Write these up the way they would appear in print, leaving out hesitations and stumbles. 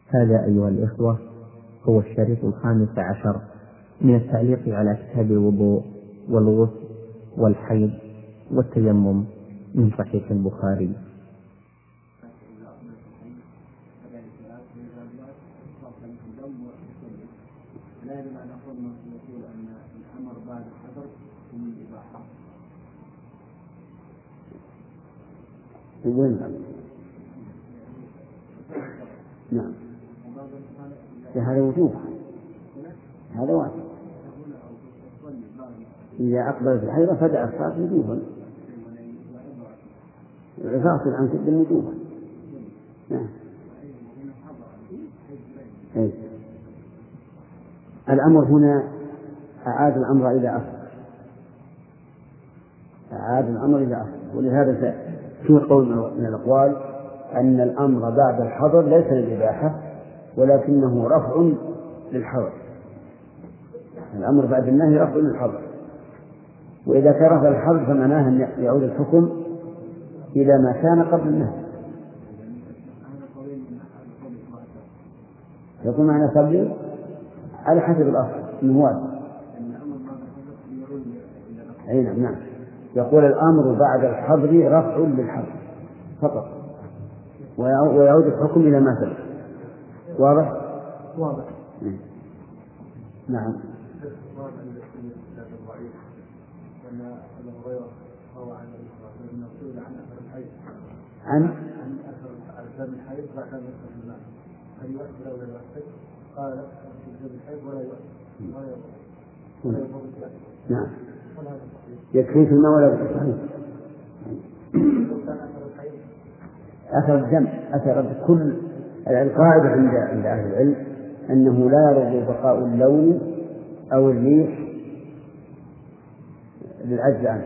هذا أيها الإخوة هو الشريط 15 من التعليق على كتاب الوضوء والغسل والحيض والتيمم من صحيح البخاري. لا يجب أن أقول ما يقول أن الأمر بعد الحظر من الإباحة. نعم. هذا وجوب، هذا واجب. إذا أقبلت الحيضة فدأ الصلاة وجوبا، فاصل عن سد وجوبا. نعم. الأمر هنا أعاد الأمر إلى أصل، أعاد الأمر إلى أصل. ولهذا في قول من الأقوال أن الأمر بعد الحظر ليس للإباحة ولكنه رفع للحظر. الأمر بعد النهي رفع للحظر، وإذا كان رفع الحظر فمعناه أن يعود الحكم إلى ما كان قبل النهي. يكون معنى قبل على حسب الأصل أنه واجب. أي نعم. يقول الأمر بعد الحظر رفع للحظر فقط، ويعود الحكم إلى ما سبق. واضح؟ واضح. نعم. عن أثر الحيض بعد أن يدخل الماء هل يؤثر أو لا يؤثر؟ قال في الحيض ولا يؤثر. نعم. يكفي في الماء ولا صحيح. أثر الدم، أثر كل القاعدة عند أهل العلم أنه لا يرغب بقاء اللون أو الريح للعجز عنه.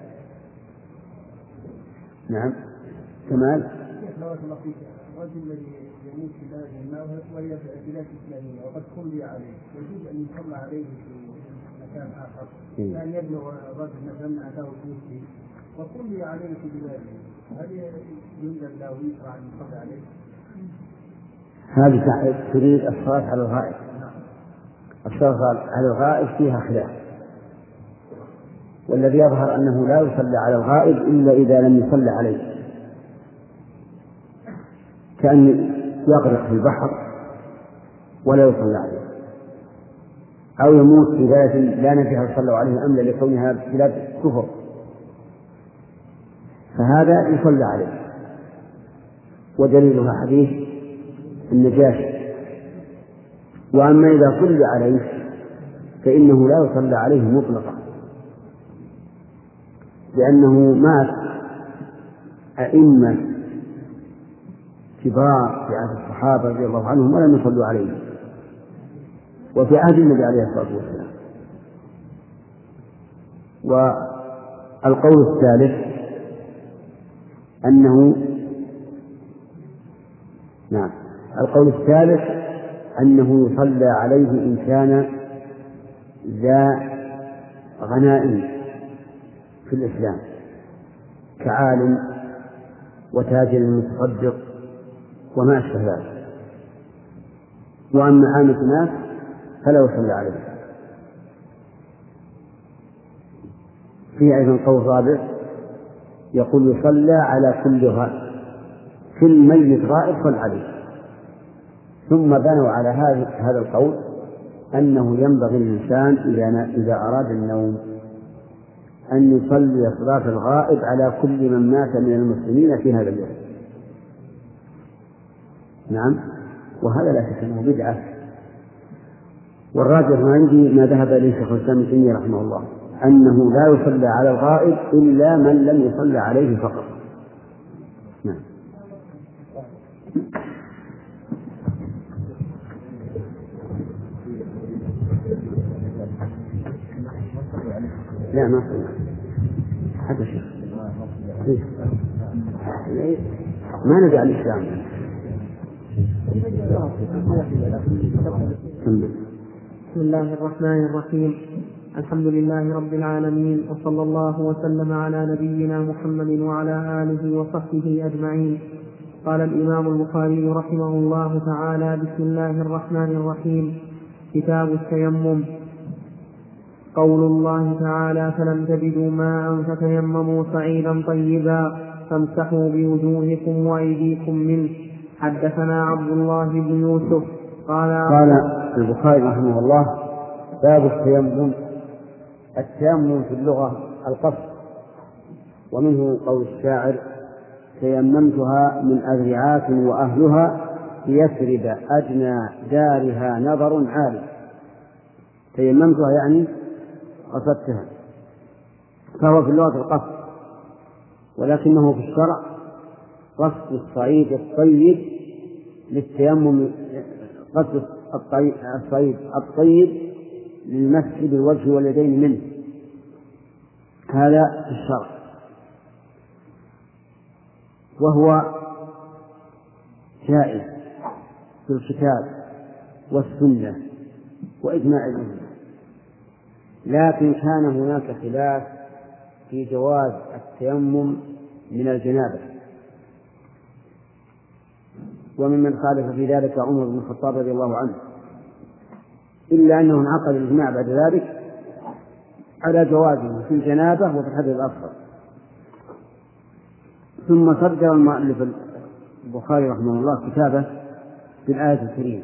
نعم. كمال. الرجل الذي يموت في بلاد الماء وهي بلاد إسلامية وقد صلي عليه يجوز أن يصلى عليه في مكان آخر، يعني يبلغ الرجل مثلا أتاه توفي وصلي عليه في بلاده، هل يندب له يشرع أن يصلي عليه؟ هذه تريد الصلاة على الغائب. الصلاة على الغائب فيها خلاف، والذي يظهر أنه لا يصلى على الغائب إلا إذا لم يصلى عليه، كأن يغرق في البحر ولا يصلى عليه، أو يموت في بلد لا ندري صلوا عليه أم لا لكونها بلاد كفر، فهذا يصلى عليه. ودليلها حديث النجاشي. وأما إذا صلى عليه فإنه لا يصلى عليه مطلقا، لأنه مات أئمة كبار في عهد الصحابة رضي الله عنهم ولم يصلوا عليه، وفي عهد النبي عليه الصلاة والسلام. والقول الثالث أنه نعم، القول الثالث أنه يصلى عليه إن كان ذا غنائم في الإسلام كعالم وتاجر متصدق وما أشبه ذلك. وأما عامة الناس فلا يصلى عليه. فيه أيضا قول رابع يقول يصلى على كل غائب، كل ميت غائب صلى عليه. ثم بنوا على هذا القول أنه ينبغي الإنسان إذا أراد النوم أن يصلي صلاة الغائب على كل من مات من المسلمين في هذا اليوم. نعم. وهذا لا شك أنه بدعة، والراجح عندي ما ذهب إليه شيخ الإسلام ابن تيمية رحمه الله أنه لا يصلى على الغائب إلا من لم يصلى عليه فقط. نعم. لا ما صلى هذا شيء ما نبي على الإسلام. بسم الله الرحمن الرحيم. الحمد لله رب العالمين، وصلى الله وسلم على نبينا محمد وعلى آله وصحبه أجمعين. قال الإمام البخاري رحمه الله تعالى: بسم الله الرحمن الرحيم. كتاب التيمم. قول الله تعالى: فلم تجدوا ماء فتيمموا صعيدا طيبا فامسحوا بوجوهكم وأيديكم منه. حدثنا عبد الله بن يوسف قال البخاري رحمه الله: باب التيمم. التيمم في اللغة القصد، ومنه قول الشاعر: تيممتها من أذرعات وأهلها يثرب أدنى دارها نظر عالي. تيممتها يعني قصدتها، فهو في اللغة القصد، ولكنه في الشرع قصد الصعيد الطيب للتيمم، قصد الصعيد الطيب للمسح بالوجه واليدين منه، هذا في الشرع، وهو جائز في الكتاب والسنة وإجماع الأمة. لكن كان هناك خلاف في جواز التيمم من الجنابة، وممن خالف في ذلك عمر بن الخطاب رضي الله عنه، إلا أنه انعقد الإجماع بعد ذلك على جوازه في الجنابة وفي الحدث الأصغر. ثم صدر المؤلف البخاري رحمه الله كتابه في الآية الكريمة.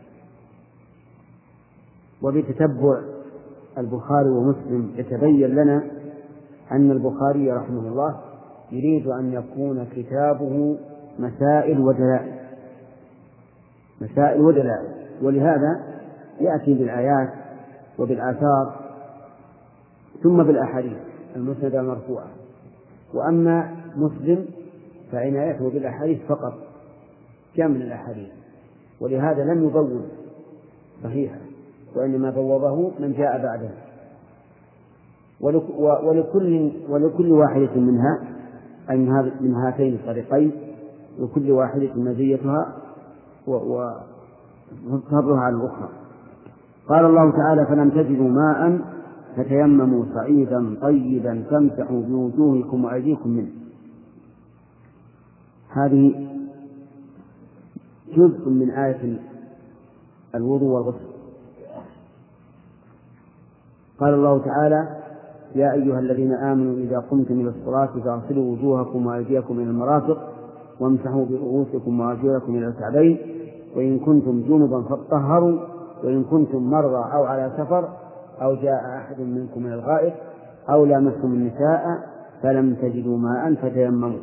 وبتتبع البخاري ومسلم يتبين لنا أن البخاري رحمه الله يريد أن يكون كتابه مسائل ودلائل، ولهذا يأتي بالآيات وبالآثار ثم بالأحاديث المسندة المرفوعة. وأما مسلم فعنايته بالأحاديث فقط، كامل الأحاديث، ولهذا لم يبوب صحيحا، وإنما بوبه من جاء بعده. ولكل واحدة منها أي من هاتين الطريقين لكل واحدة مزيتها وفضلها على الأخرى. قال الله تعالى: فلم تجدوا ماء فتيمموا صعيدا طيبا فامسحوا بوجوهكم وأيديكم منه. هذه جزء من آية الوضوء والغسل. قال الله تعالى: يا أيها الذين آمنوا إذا قمتم إلى الصلاة فاغسلوا وجوهكم وأيديكم إلى المرافق وامسحوا برؤوسكم وأرجلكم إلى الكعبين وإن كنتم جنبا فاطهروا وإن كنتم مرضى أو على سفر أو جاء أحد منكم من الغائط أو لامستم النساء فلم تجدوا ماء فتيمموا.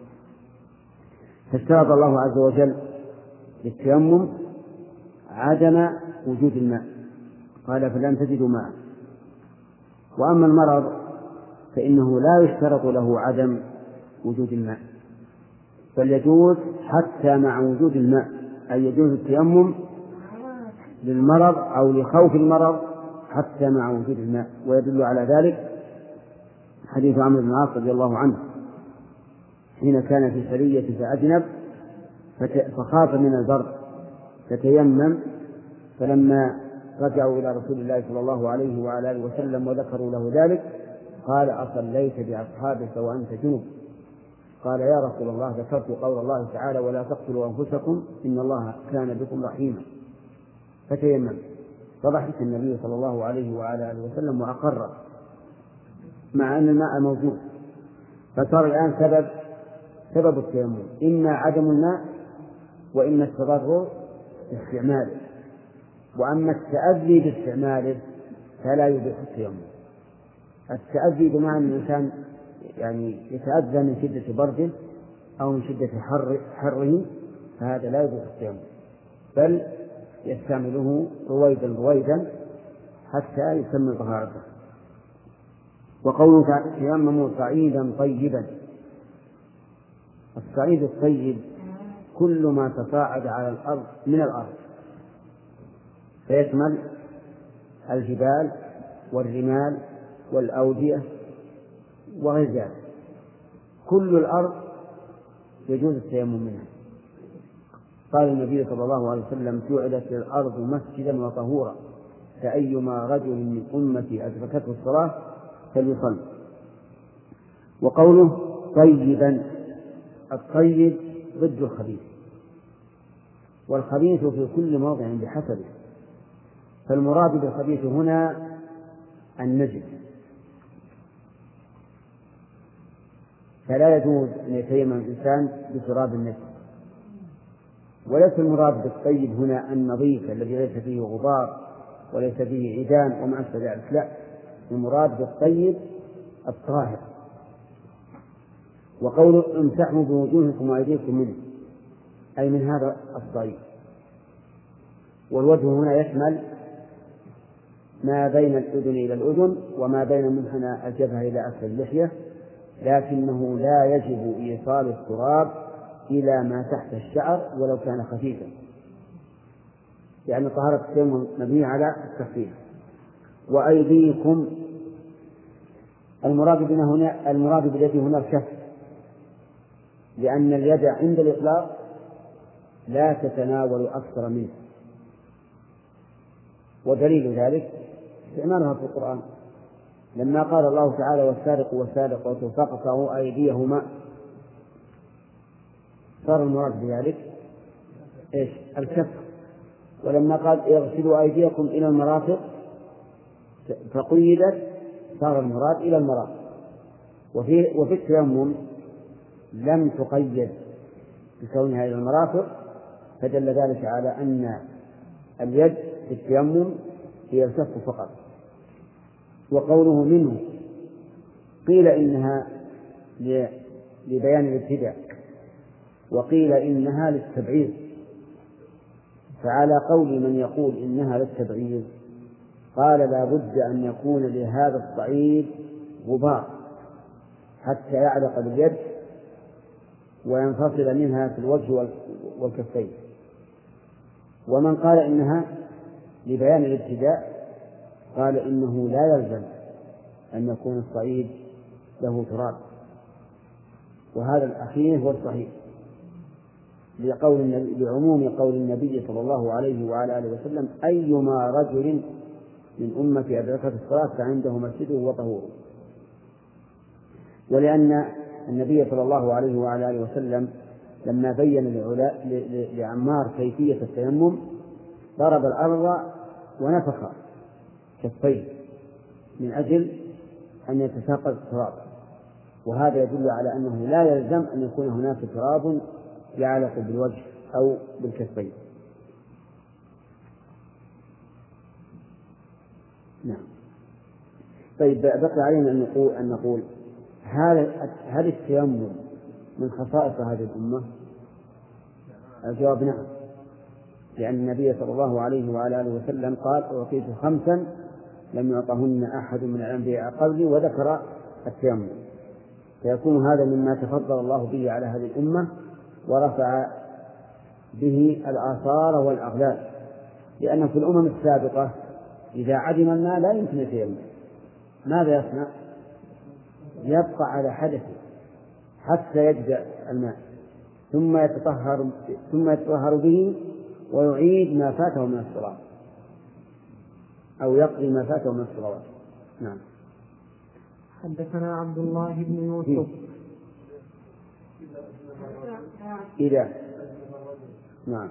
فاشترط الله عز وجل للتيمم عدم وجود الماء، قال: فلم تجدوا ماء. وأما المرض فإنه لا يشترط له عدم وجود الماء، بل يجوز حتى مع وجود الماء، أي يجوز التيمم للمرض أو لخوف المرض حتى مع وجود الماء. ويدل على ذلك حديث عمرو بن العاص رضي الله عنه حين كان في سرية فأجنب فخاف من البرد فتيمم، فلما رجعوا إلى رسول الله صلى الله عليه وعلى آله وسلم وذكروا له ذلك قال: أصليت بأصحابك وأنت جنب؟ قال: يا رسول الله ذكرت قول الله تعالى: ولا تقتلوا أنفسكم إن الله كان بكم رحيما، فتيمم. فضحك النبي صلى الله عليه وعلى آله وسلم وأقر مع أن الماء موجود. فصار الآن سبب التيمم إما عدم الماء وإما التضرر باستعماله. وأما التأذي باستعماله فلا يبيح التيمم. التأذي بمعنى أن الإنسان يعني يتأذى من شدة برده أو من شدة حره فهذا لا يبيح التيمم، بل يستعمله رويدا حتى يكمل طهارته. وقوله تيمموا صعيدا طيبا، الصعيد الطيب كل ما تصاعد على الأرض من الأرض، فيشمل الجبال والرمال والأودية وغير ذلك. كل الأرض يجوز التيمم منها. قال النبي صلى الله عليه وسلم: جعلت الأرض مسجدا وطهورا فأيما رجل من أمتي أدركته الصلاة فليصلي. وقوله طيبا، الطيب ضد الخبيث، والخبيث في كل موضع بحسبه، فالمراد بالخبيث هنا النجس، فلا يجوز أن يتيمم الإنسان بتراب النجس. وليس المراد بالطيب هنا النظيف الذي ليس فيه غبار وليس فيه عيدان وما أشبه ذلك، لا، المراد بالطيب الطاهر. وقوله امسحوا بوجوهكم وأيديكم منه أي من هذا الصعيد، والوجه هنا يشمل ما بين الأذن إلى الأذن وما بين منحنى الجبهة إلى أسفل اللحية، لكنه لا يجب إيصال التراب إلى ما تحت الشعر ولو كان خفيفا، لأن طهارة التيمم مبنية على التخفيف. وأيديكم المراد باليد هنا الكف، لأن اليد عند الإطلاق لا تتناول أكثر منه، ودليل ذلك استعمالها في القرآن لما قال الله تعالى والسارق والسارقة فاقطعوا أيديهما، صار المراد بذلك إيش؟ الكف. ولما قال اغسلوا أيديكم إلى المرافق فقيدت صار المراد إلى المرافق. وفي التيمم لم تقيد بكونها إلى المرافق، فدل ذلك على أن اليد في التيمم هي الكف فقط. وقوله منه قيل إنها لبيان الابتداء وقيل إنها للتبعيض، فعلى قول من يقول إنها للتبعيض قال لا بد أن يكون لهذا الصعيد غبار حتى يعلق باليد وينفصل منها في الوجه والكفين. ومن قال إنها لبيان الابتداء قال إنه لا يلزم أن يكون الصعيد له تراب، وهذا الأخير هو الصحيح لعموم قول النبي صلى الله عليه وعلى آله وسلم أيما رجل من أمتي أدركت الصلاة فعنده مسجده وطهوره. ولأن النبي صلى الله عليه وعلى آله وسلم لما بين لعمار كيفية التيمم ضرب الأرض ونفخ كفيه من أجل أن يتساقط التراب، وهذا يدل على أنه لا يلزم أن يكون هناك تراب يعلق بالوجه أو بالكفين. نعم. طيب بقي علينا أن نقول هل التيمم من خصائص هذه الأمة؟ الجواب نعم، لأن النبي صلى الله عليه وعلى آله وسلم قال أعطيت 5 لم يعطهن أحد من الأنبياء قبلي، وذكر التيمم، فيكون هذا مما تفضل الله به على هذه الأمة ورفع به الآثار والأغلال، لأن في الأمم السابقة إذا عدم الماء لا يمكن يتيمم، ماذا يصنع؟ يبقى على حدثه حتى يجزأ الماء ثم يتطهر به ويعيد ما فاته من الصلاة أو يقضي ما فاته من الصلوات. نعم. حدثنا عبد الله بن يوسف. إذا نعم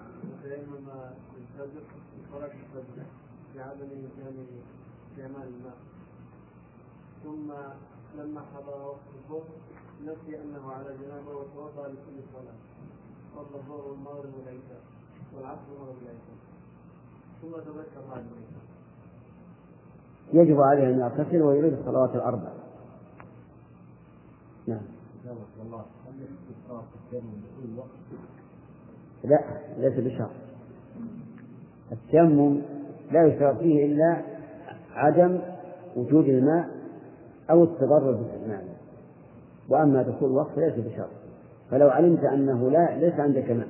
استعمال الماء ثم لما حضر وقت الظهر نسي أنه على جنابه وتوضأ لكل صلاة، صلى الظهر والمغرب والعشاء والعصر والمغرب والعشاء ثم تذكر هذا العشاء، يجب عليه أن يغتسل ويريد الصلوات الأربع. نعم. لا، ليس بشرط. التيمم لا يشترط فيه إلا عدم وجود الماء أو التضرر باستعماله، وأما دخول الوقت ليس بشرط. فلو علمت أنه ليس عندك ماء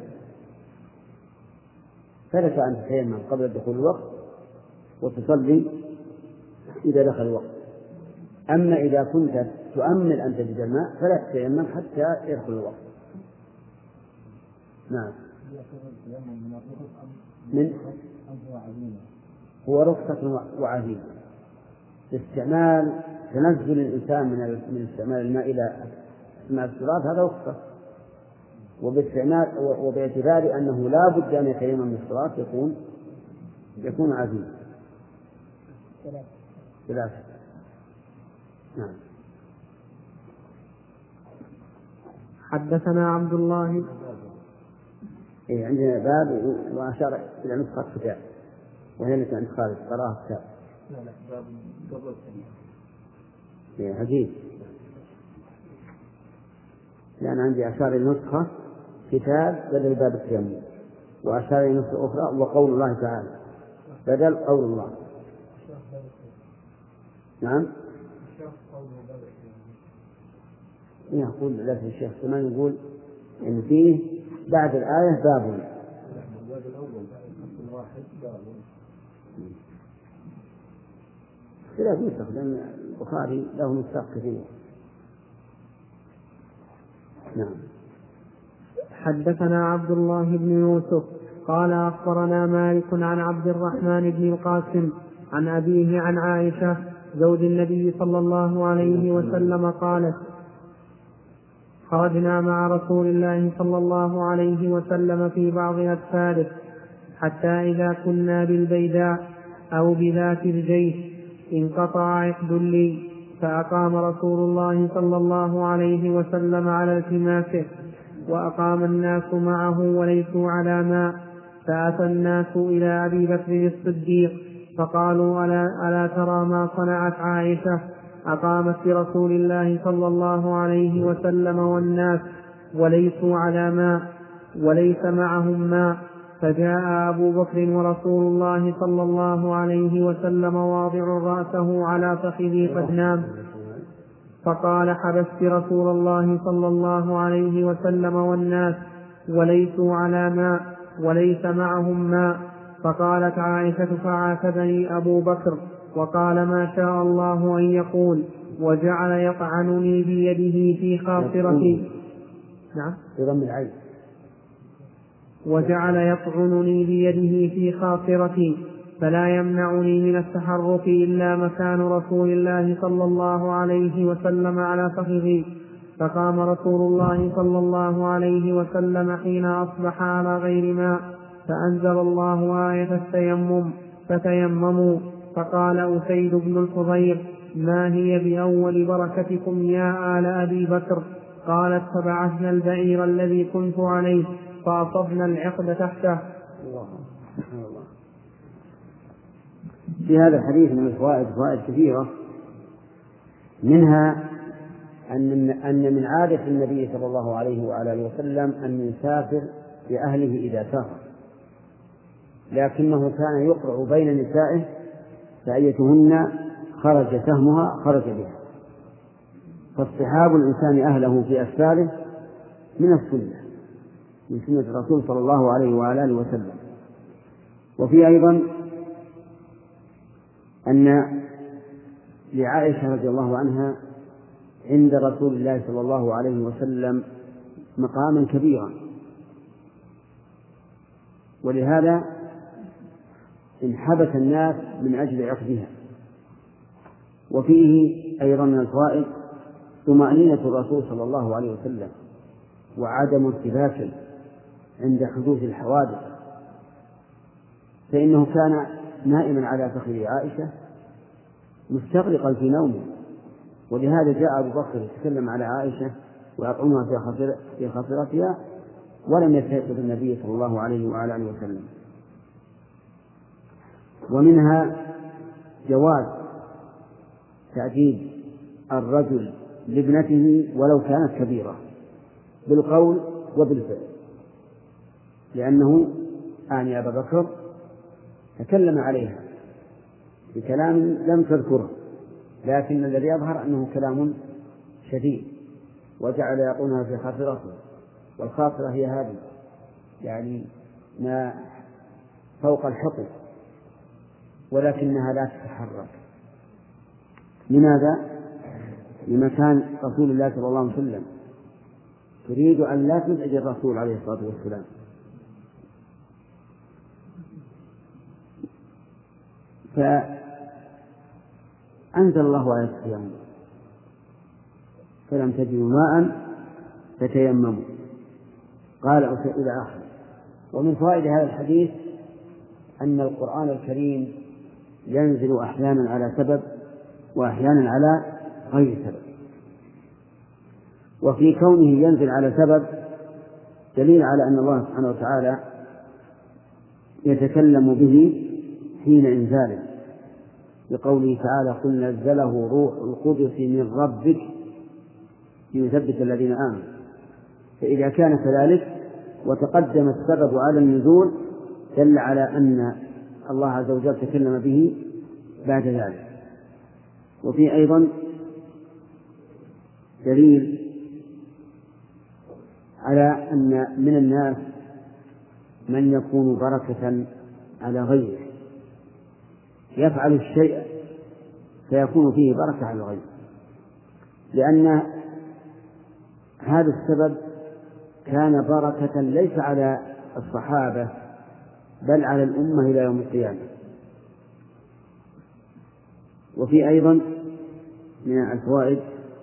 فلك أن تتيمم قبل دخول الوقت وتصلي إذا دخل الوقت. أما إذا كنت تؤمل أن تجد الماء فلا تتيمم حتى يدخل الوقت. نعم. هو رخصة وعزيمة استعمال تنزل الإنسان من استعمال الماء إلى استعمال التراب، هذا رخصة، وباعتبار أنه لا بد أن يتيمم من الصلاة يكون عزيز. ثلاثة. نعم. حدثنا عبد الله. عندنا باب وأشار إلى نسخة كتاب وهي التي عند خالد قراءة كتاب. لا باب قبل الثانية. عجيب، لأن عندي أشار إلى نسخة كتاب بدل باب التيمم، وأشار إلى نسخة أخرى وقول الله تعالى بدل قول الله. نعم. يقول لك الشيخ سليمان يقول إن فيه بعد الآية باب. خلاف نسخ، لأن البخاري له نسخ كثيرة. نعم. حدثنا عبد الله بن يوسف قال أخبرنا مالك عن عبد الرحمن بن القاسم عن أبيه عن عائشة زوج النبي صلى الله عليه وسلم قالت: خرجنا مع رسول الله صلى الله عليه وسلم في بعض أسفاره حتى إذا كنا بالبيداء أو بذات الجيش انقطع عقد لي، فأقام رسول الله صلى الله عليه وسلم على التماسه، وأقام الناس معه وليسوا على ماء، فأتى الناس إلى أبي بكر الصديق فقالوا: ألا ترى ما صنعت عائشة؟ أقامت برسول الله صلى الله عليه وسلم والناس وليسوا على ماء وليس معهم ماء. فجاء أبو بكر ورسول الله صلى الله عليه وسلم واضع رأسه على فخذي قد نام، فقال: حبست رسول الله صلى الله عليه وسلم والناس وليسوا على ماء وليس معهم ماء. فقالت عائشة: فعاتبني أبو بكر وقال: ما شاء الله أن يقول، وجعل يطعنني بيده في خاصرتي. نعم. وجعل يطعنني بيده في خاصرتي، فلا يمنعني من التحرك إلا مكان رسول الله صلى الله عليه وسلم على فخذي. فقام رسول الله صلى الله عليه وسلم حين أصبح على غير ماء، فأنزل الله آية التيمم فتيمموا. فقال أسيد بن الخضير: ما هي بأول بركتكم يا آل أبي بكر؟ قالت: فبعثنا البعير الذي كنت عليه فأصبنا العقد تحته. الله. في هذا الحديث من الفوائد فوائد كثيرة، منها أن من عادة النبي صلى الله عليه وعلى آله وسلم أن يسافر بأهله إذا سافر، لكنه كان يقرع بين نسائه فأيتهن خرج سهمها خرج بها. فاصطحاب الإنسان أهله في أسفاره من السنة، من سنة الرسول صلى الله عليه وعلى آله وسلم. وفي أيضا أن لعائشة رضي الله عنها عند رسول الله صلى الله عليه وسلم مقاما كبيرا، ولهذا انحبس الناس من أجل عقدها. وفيه أيضا من الفوائد طمأنينة الرسول صلى الله عليه وسلم وعدم ارتباكه عند حدوث الحوادث، فإنه كان نائما على فخذ عائشة مستغرقا في نومه، ولهذا جاء أبو بكر يتكلم على عائشة ويطعنها في خاصرتها ولم يستيقظ النبي صلى الله عليه وعلى آله وسلم. ومنها جواز تعجيب الرجل لابنته ولو كانت كبيرة بالقول وبالفعل، لأنه أعني أبا بكر تكلم عليها بكلام لم تذكره، لكن الذي يظهر أنه كلام شديد، وجعل يقولها في خاصرته، والخاصرة هي هذه يعني ما فوق الحقل ولكنها لا تتحرك. لماذا؟ لمكان رسول الله صلى الله عليه وسلم، تريد أن لا تزعج الرسول عليه الصلاة والسلام. فأنزل الله آية التيمم: فلم تجدوا ماء فتيمموا. قال إلى آخر. ومن فوائد هذا الحديث أن القرآن الكريم ينزل أحيانا على سبب وأحيانا على غير سبب، وفي كونه ينزل على سبب دليل على أن الله سبحانه وتعالى يتكلم به حين إنزاله، بقوله تعالى: قل نزله روح القدس من ربك ليثبت الذين آمنوا. فإذا كان كذلك وتقدم السبب على النزول دل على أن الله عز وجل تكلم به بعد ذلك. وفي أيضا دليل على أن من الناس من يكون بركة على غيره، يفعل الشيء فيكون فيه بركة على غيره، لأن هذا السبب كان بركة ليس على الصحابة بل على الأمة إلى يوم القيامة. وفي أيضا من الفوائد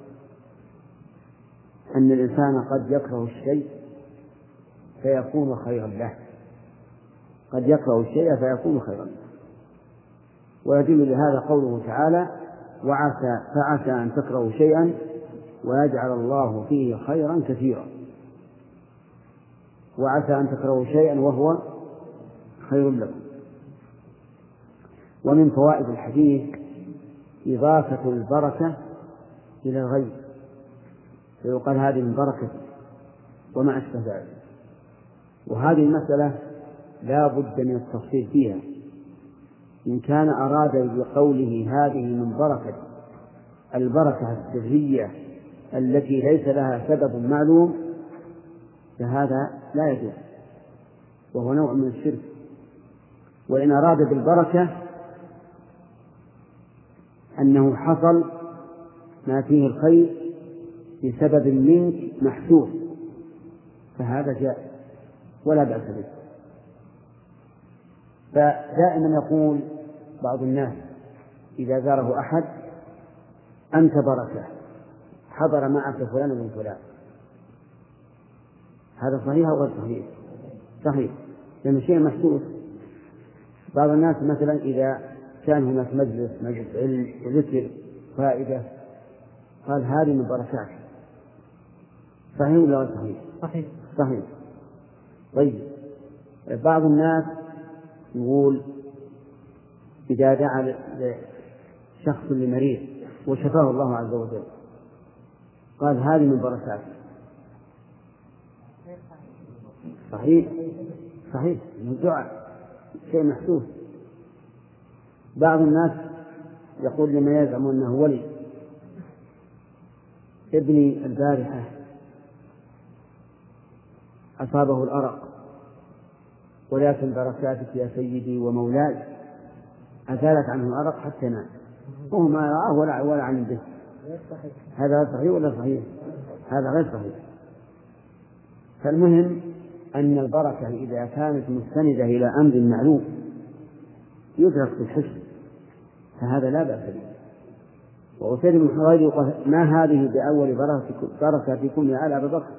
أن الإنسان قد يكره الشيء فيكون خيرا له، قد يكره الشيء فيكون خيرا له. ويدل لهذا قوله تعالى: فعسى أن تكرهوا شيئا ويجعل الله فيه خيرا كثيرا. وعسى أن تكرهوا شيئا وهو خير لكم. ومن فوائد الحديث إضافة البركة إلى الغير، فيقال هذه من بركة وما أشبه ذلك. وهذه المسألة لا بد من التفصيل فيها. إن كان أراد بقوله هذه من بركة البركة السرية التي ليس لها سبب معلوم فهذا لا يجوز، وهو نوع من الشرك. وإن أراد بالبركة أنه حصل ما فيه الخير بسبب منك محسوس فهذا جائز ولا بأس به. فدائما يقول بعض الناس إذا زاره أحد: أنت بركة، حضر معك فلان من فلان. هذا صحيح أو غير صحيح؟ صحيح، لأن شيء محسوس. بعض الناس مثلا إذا كان هناك مجلس علم وذكر فائدة قال هذه من بركات. صحيح ولا غير صحيح؟ صحيح. صحيح. طيب، بعض الناس يقول إذا دعا شخص لمريض وشفاه الله عز وجل قال هذه من بركات. صحيح؟ صحيح، من الدعاء شيء محسوس. بعض الناس يقول لمن يزعم أنه ولي: ابني البارحة أصابه الأرق ولكن بركاتك يا سيدي ومولاي أزالت عنه الأرق حتى نام، وهو ما رآه ولا عن به. هذا غير صحيح ولا صحيح؟ هذا غير صحيح. فالمهم أن البركة إذا كانت مستندة إلى أمر معلوم يدرك بالحس فهذا لا بأس به. وأسيد بن حضير يقول: ما هذه بأول بركاتكم يا آل أبي بكر.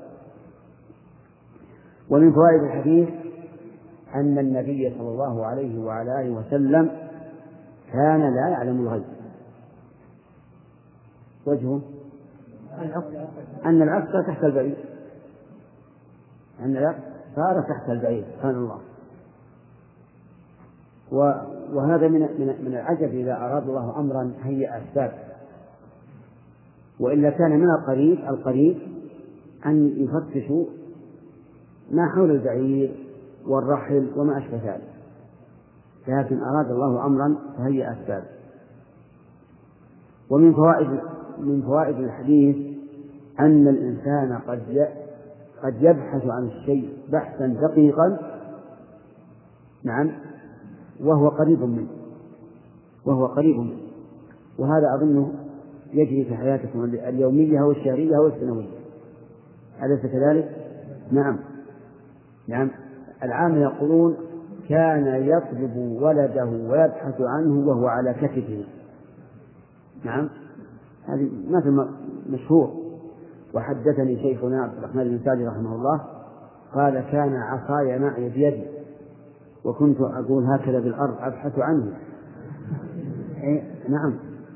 ومن فوائد الحديث أن النبي صلى الله عليه وعلى آله وسلم كان لا يعلم الغيب. وجهه أن العسكر تحت البعير، أن العسكر صار تحت البعير سبحان الله. وهذا من العجب إذا أراد الله أمرا هيئ أسباب. وإلا كان من القريب أن يفتشوا ما حول البعير والرحل وما أشبه ذلك، لكن أراد الله أمرا فهيئ أسباب. ومن فوائد الحديث أن الإنسان قد يبحث عن الشيء بحثا دقيقا، نعم، وهو قريب منه، وهذا أظنه يجري في حياتكم اليومية والشهرية والسنوية، أليس كذلك؟ نعم. العامة يقولون كان يطلب ولده ويبحث عنه وهو على كتفه. نعم، هذه مثل مشهور. وحدثني شيخنا عبد الرحمن بن سعدي رحمه الله قال كان عصاي معي بيدي وكنت أقول هكذا بالأرض أبحث عنه. نعم،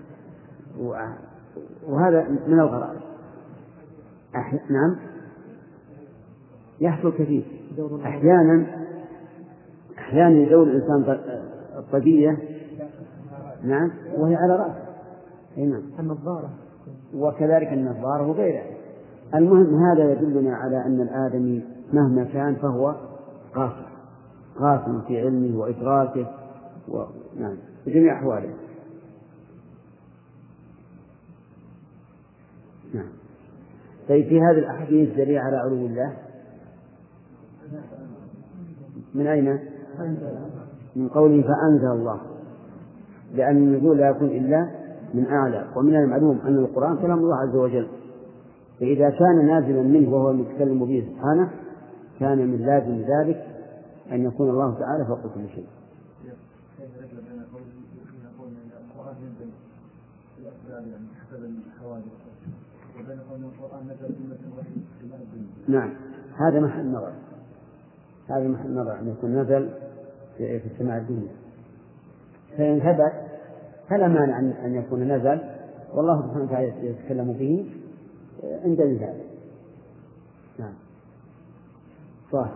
وهذا من الغرائب. نعم، يحصل كثير. أحيانا يدور الإنسان الطاقية، نعم، وهي على رأسه. نعم، النظارة وكذلك النظارة وغيرها. المهم هذا يدلنا على أن الآدمي مهما كان فهو قاصر في علمه وإدراكه نعم في جميع أحواله. نعم. طيب في هذه الأحاديث دليل على علو الله من أين؟ من قوله فأنزل الله، لأن النزول لا يكون إلا من أعلى، ومن المعلوم أن القرآن كلام الله عز وجل، فإذا كان نازلا منه وهو المتكلم به سبحانه كان من لازم ذلك أن يكون الله تعالى فوق كل شيء. نعم، هذا محل نظر، أن يكون نزل في السماء الدنيا، فإن ثبت فلا مانع أن يكون نزل والله سبحانه وتعالى يتكلم به عند ذلك. نعم صح.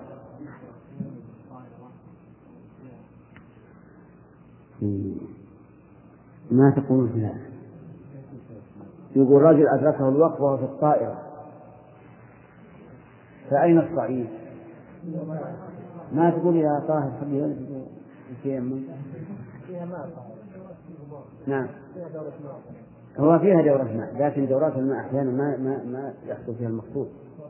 ما تقولون في هذا؟ يقول رجل أدركه الوقت وهو في الطائرة، فأين الصعيد؟ ما تقول يا طاهر خليه يتيمم. نعم، هو فيها دورة ماء، لكن دورات الماء أحيانا ما يحصل فيها المقصود،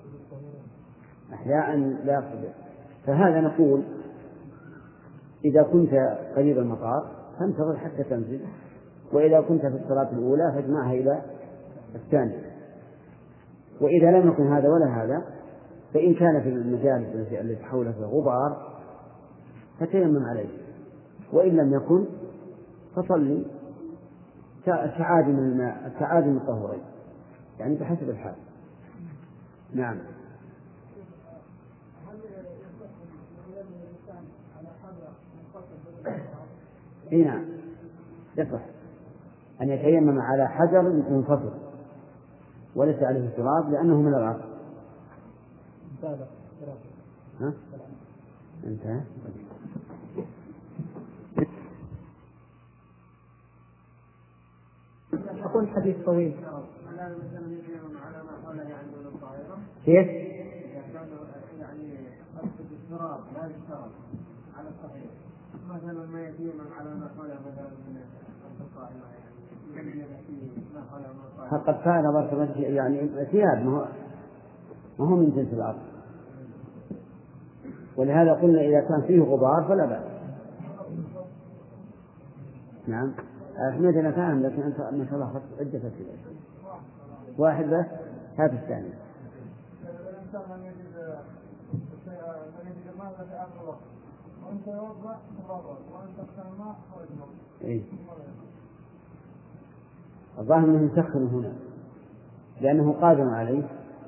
أحيانا لا يحصل. فهذا نقول إذا كنت قريب المطار فانتظر حتى تنزل، وإذا كنت في الصلاة الأولى فاجمعها إلى الثانية، وإذا لم يكن هذا ولا هذا فإن كان في المجال التي حوله غبار فتيمم عليه، وإن لم يكن فصلي كعادم الماء كعادم الطهورين، يعني بحسب الحال. نعم. نعم، يصح أن يتيمم على حجر منفصل وليس عليه تراب لأنه من الأرض. انتهى. أقول حديث طويل. كيف؟ يعني قصد التراب لا يشترط على الصحيح، مثلا ما يتيمم على ما حوله مثلا من الطائرة، يعني ما حوله من الطائرة. قد كان نظرت يعني ثياب ما هو من جنس الأرض، ولهذا قلنا إذا كان فيه غبار فلا بأس. نعم، أحمد أنا فاهم، لكن أنت ما شاء الله عدة أسئلة، واحد بس، هذا الثاني. الإنسان من يجد الماء في آخر الوقت، وأنت يوضع تفضل، وأنت تسخن الماء إيه، الظاهر أنه يسخن هنا لأنه قادم عليه.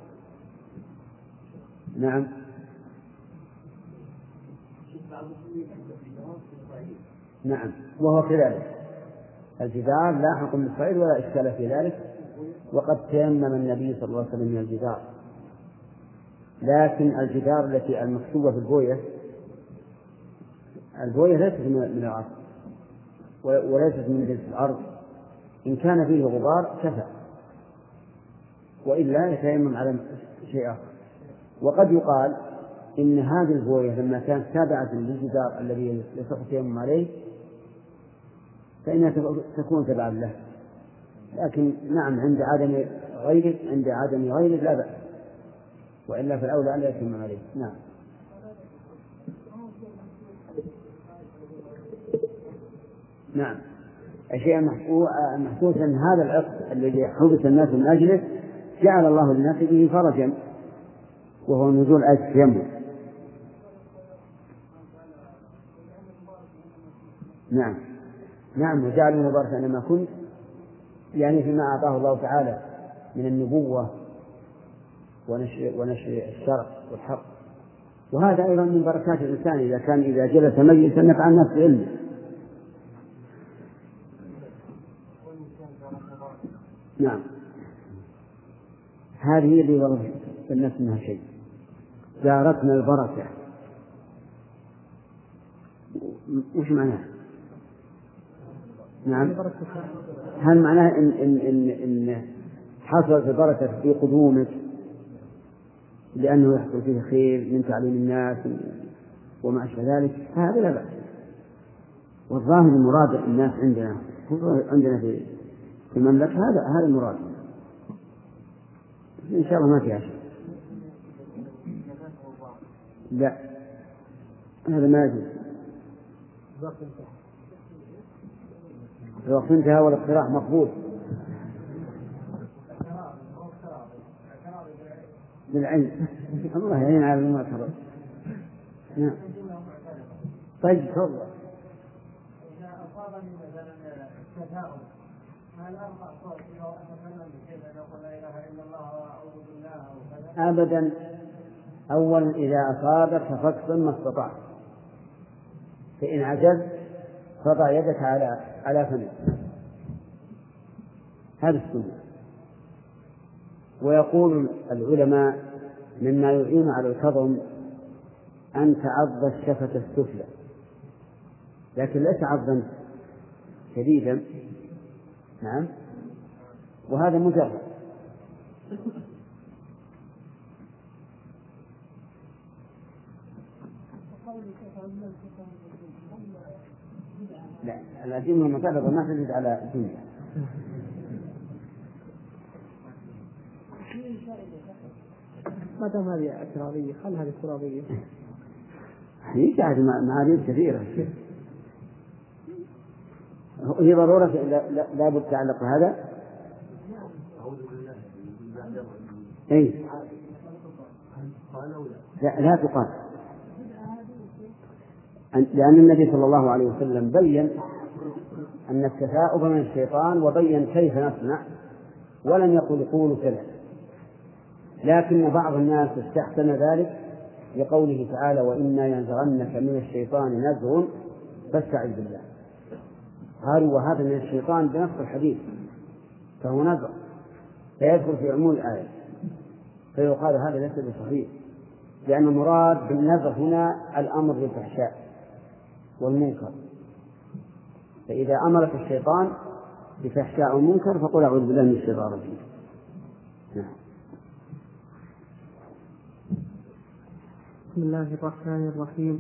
نعم. نعم، وهو كذلك الجدار لاحق بالصعيد ولا إشكال في ذلك، وقد تيمم النبي صلى الله عليه وسلم من الجدار، لكن الجدار التي المكتوبة في البوية ليست من الأرض وليست من جنس الأرض، إن كان فيه غبار كفى، وإلا يتيمم على شيء آخر. وقد يقال إن هذه البوية لما كانت تابعة للجدار الذي يصح التيمم عليه فإنها تكون تبعا له، لكن نعم عند عدم غيره لا بأس، وإلا في الأولى ألا يتيمم عليه. نعم. نعم، الشيء المحسوس أن هذا العقد الذي حبس الناس من أجله جعل الله للناس به فرجا، وهو نزول آية التيمم. نعم. نعم، وجعل مباركا أنما كنت، يعني فيما أعطاه الله تعالى من النبوة ونشر الشرع والحق وهذا أيضا من بركات الإنسان إذا جلس مجلسا نفع الناس بعلمه. نعم، هذه اللي ورد الناس منها شيء، زارتنا البركة. وش معناه؟ نعم، هل معناه إن حصلت البركة في قدومك لأنه يحصل فيه خير من تعليم الناس وما أشبه ذلك؟ هذا لا بأس. والظاهر المراد الناس عندنا في المملكة هذا المراد، إن شاء الله ما فيها شيء. لا، هذا ما يجوز. الوقت انتهى والاقتراح مقبول بالعلم. الله يعين على المعترض. نعم. طيب تفضل. إذا أصابني مثلا التفاؤل هل أرفع صوتي وأتكلم بكذا نقول لا إله إلا الله وأعوذ بالله وكذا؟ أبدا. أولا إذا أصابك فاكتم ما استطعت، فإن عجزت فضع يدك على فمك، هذا السنة. ويقول العلماء مما يعين على الكظم أن تعض الشفة السفلى، لكن ليس عضا شديدا. نعم، وهذا مجرد. لا، الأدلة المتابعة ما تزيد على الدنيا. ما دام هذه اعتراضية خل هذه افتراضية. يشاهد معاني كثيرة. هي ضرورة لا بد تعلق هذا. أي لا تقال، لأن النبي صلى الله عليه وسلم بين أن التثاؤب من الشيطان وبين كيف نصنع، ولم يقل قولوا كذا. لكن بعض الناس استحسن ذلك لقوله تعالى: وإما ينزغنك من الشيطان نزغ فاستعذ بالله. قالوا وهذا من الشيطان بنص الحديث، فهو نزغ فيدخل في عموم الآية، فيقال هذا ليس بصحيح، لأن المراد بالنزغ هنا الأمر بالفحشاء والمنكر. فإذا أمرك الشيطان بفحشاء ومنكر فقل أعوذ بالله من الشيطان الرجيم. نعم. بسم الله الرحمن الرحيم.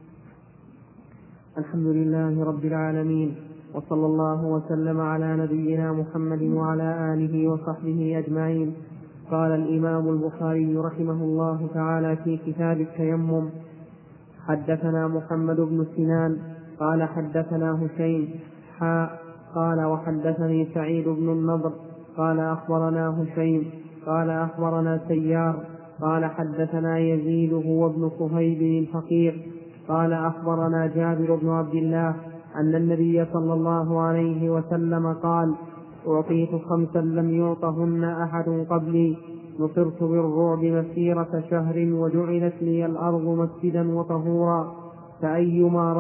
الحمد لله رب العالمين، وصلى الله وسلم على نبينا محمد وعلى آله وصحبه أجمعين. قال الإمام البخاري رحمه الله تعالى في كتاب التيمم: حدثنا محمد بن سنان قال حدثنا هشيم قال وحدثني سعيد بن النضر قال أخبرنا هشيم قال أخبرنا سيار قال حدثنا يزيد هو ابن صهيب الفقير قال أخبرنا جابر بن عبد الله أن النبي صلى الله عليه وسلم قال: أعطيت 5 لم يعطهن أحد قبلي، نصرت بالرعب مسيرة شهر، وجعلت لي الأرض مسجدا وطهورا، فأيما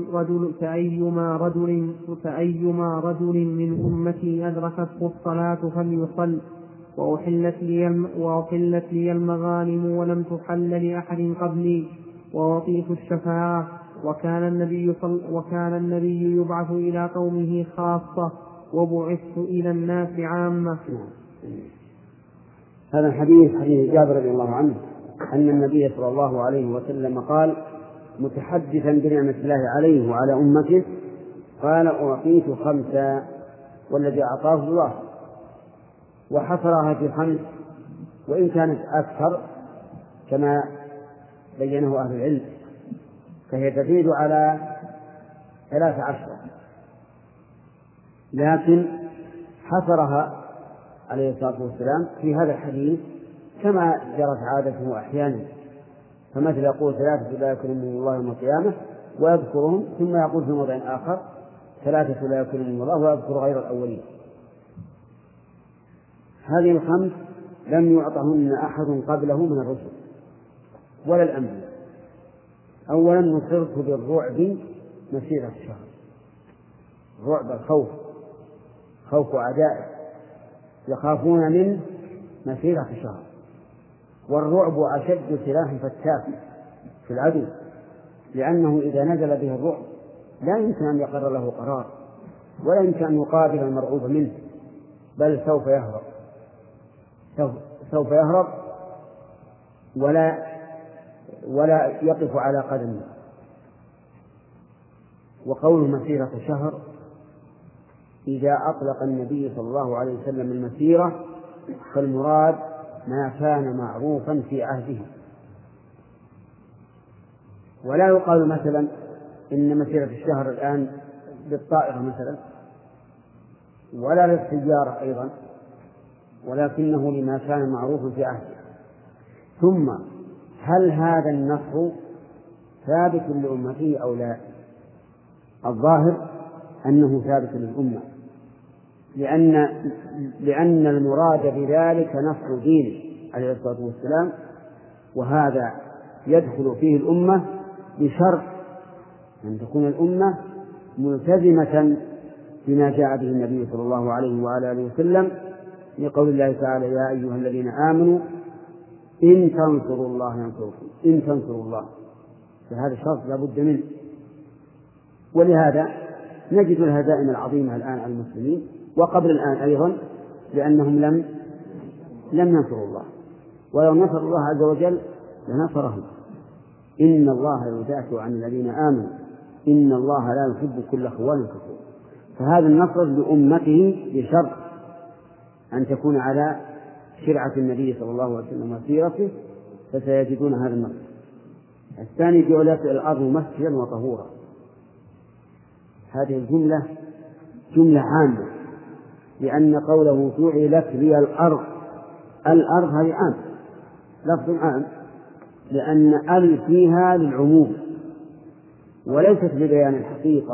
رجل من أمتي أدركته الصلاة فليصل، وأحلت لي المغانم ولم تحل لأحد قبلي، ووطيت الشفاعة، وكان النبي يبعث إلى قومه خاصة، وبعثت إلى الناس عامة. هذا الحديث حديث جابر رضي الله عنه أن النبي صلى الله عليه وسلم قال متحدثا بنعمة الله عليه وعلى أمته: قال: أعطيت 5 والذي أعطاه الله، وحصرها في 5 وإن كانت أكثر كما بينه أهل العلم، فهي تزيد على 13، لكن حصرها عليه الصلاة والسلام في هذا الحديث كما جرت عادته أحيانا، فمثل يقول 3 لا يكلمهم الله يوم القيامة ويذكرهم، ثم يقول في موضع آخر 3 لا يكلمهم الله ويذكر غير الأولين. هذه 5 لم يعطهن أحد قبله من الرسل ولا الأنبياء، أولا نصرت بالرعب مسيرة شهر، رعب الخوف، خوف أعدائه يخافون منه مسيرة شهر. والرعب أشد سلاح فتاك في العدو، لأنه إذا نزل به الرعب لا يمكن أن يقر له قرار، ولا يمكن أن يقابل المرعوب منه، بل سوف يهرب ولا يقف على قدمه. وقول مسيرة شهر إذا أطلق النبي صلى الله عليه وسلم المسيرة فالمراد ما كان معروفا في عهده، ولا يقال مثلا إن مسيرة الشهر الآن بالطائرة مثلا ولا للسيارة أيضا، ولكنه لما كان معروفا في عهده. ثم هل هذا النصر ثابت لأمته أو لا؟ الظاهر أنه ثابت للأمة، لأن المراد بذلك نصر دينه عليه الصلاة والسلام، وهذا يدخل فيه الأمة بشرط أن تكون الأمة ملتزمة بما جاء به النبي صلى الله عليه وآله وسلم، لقول الله تعالى: يا أيها الذين آمنوا إن تنصروا الله ينصركم، إن تنصروا الله، فهذا الشرط لا بد منه. ولهذا نجد الهزائم العظيمة الآن على المسلمين وقبل الآن أيضا، لأنهم لم ينصروا الله، ولو نصر الله عز وجل لنصرهم. إن الله يدافع عن الذين آمنوا إن الله لا يحب كل خوان كفور. فهذا النصر لأمته بشرط أن تكون على شرعة النبي صلى الله عليه وسلم وسيرته، فسيجدون هذا النصر. الثاني: جعلت الأرض مسجدا وطهورا. هذه الجملة جملة عامة، لأن قوله جعلت لي الأرض هذه عام، لفظ عام، لأن ال فيها للعموم وليست لبيان الحقيقة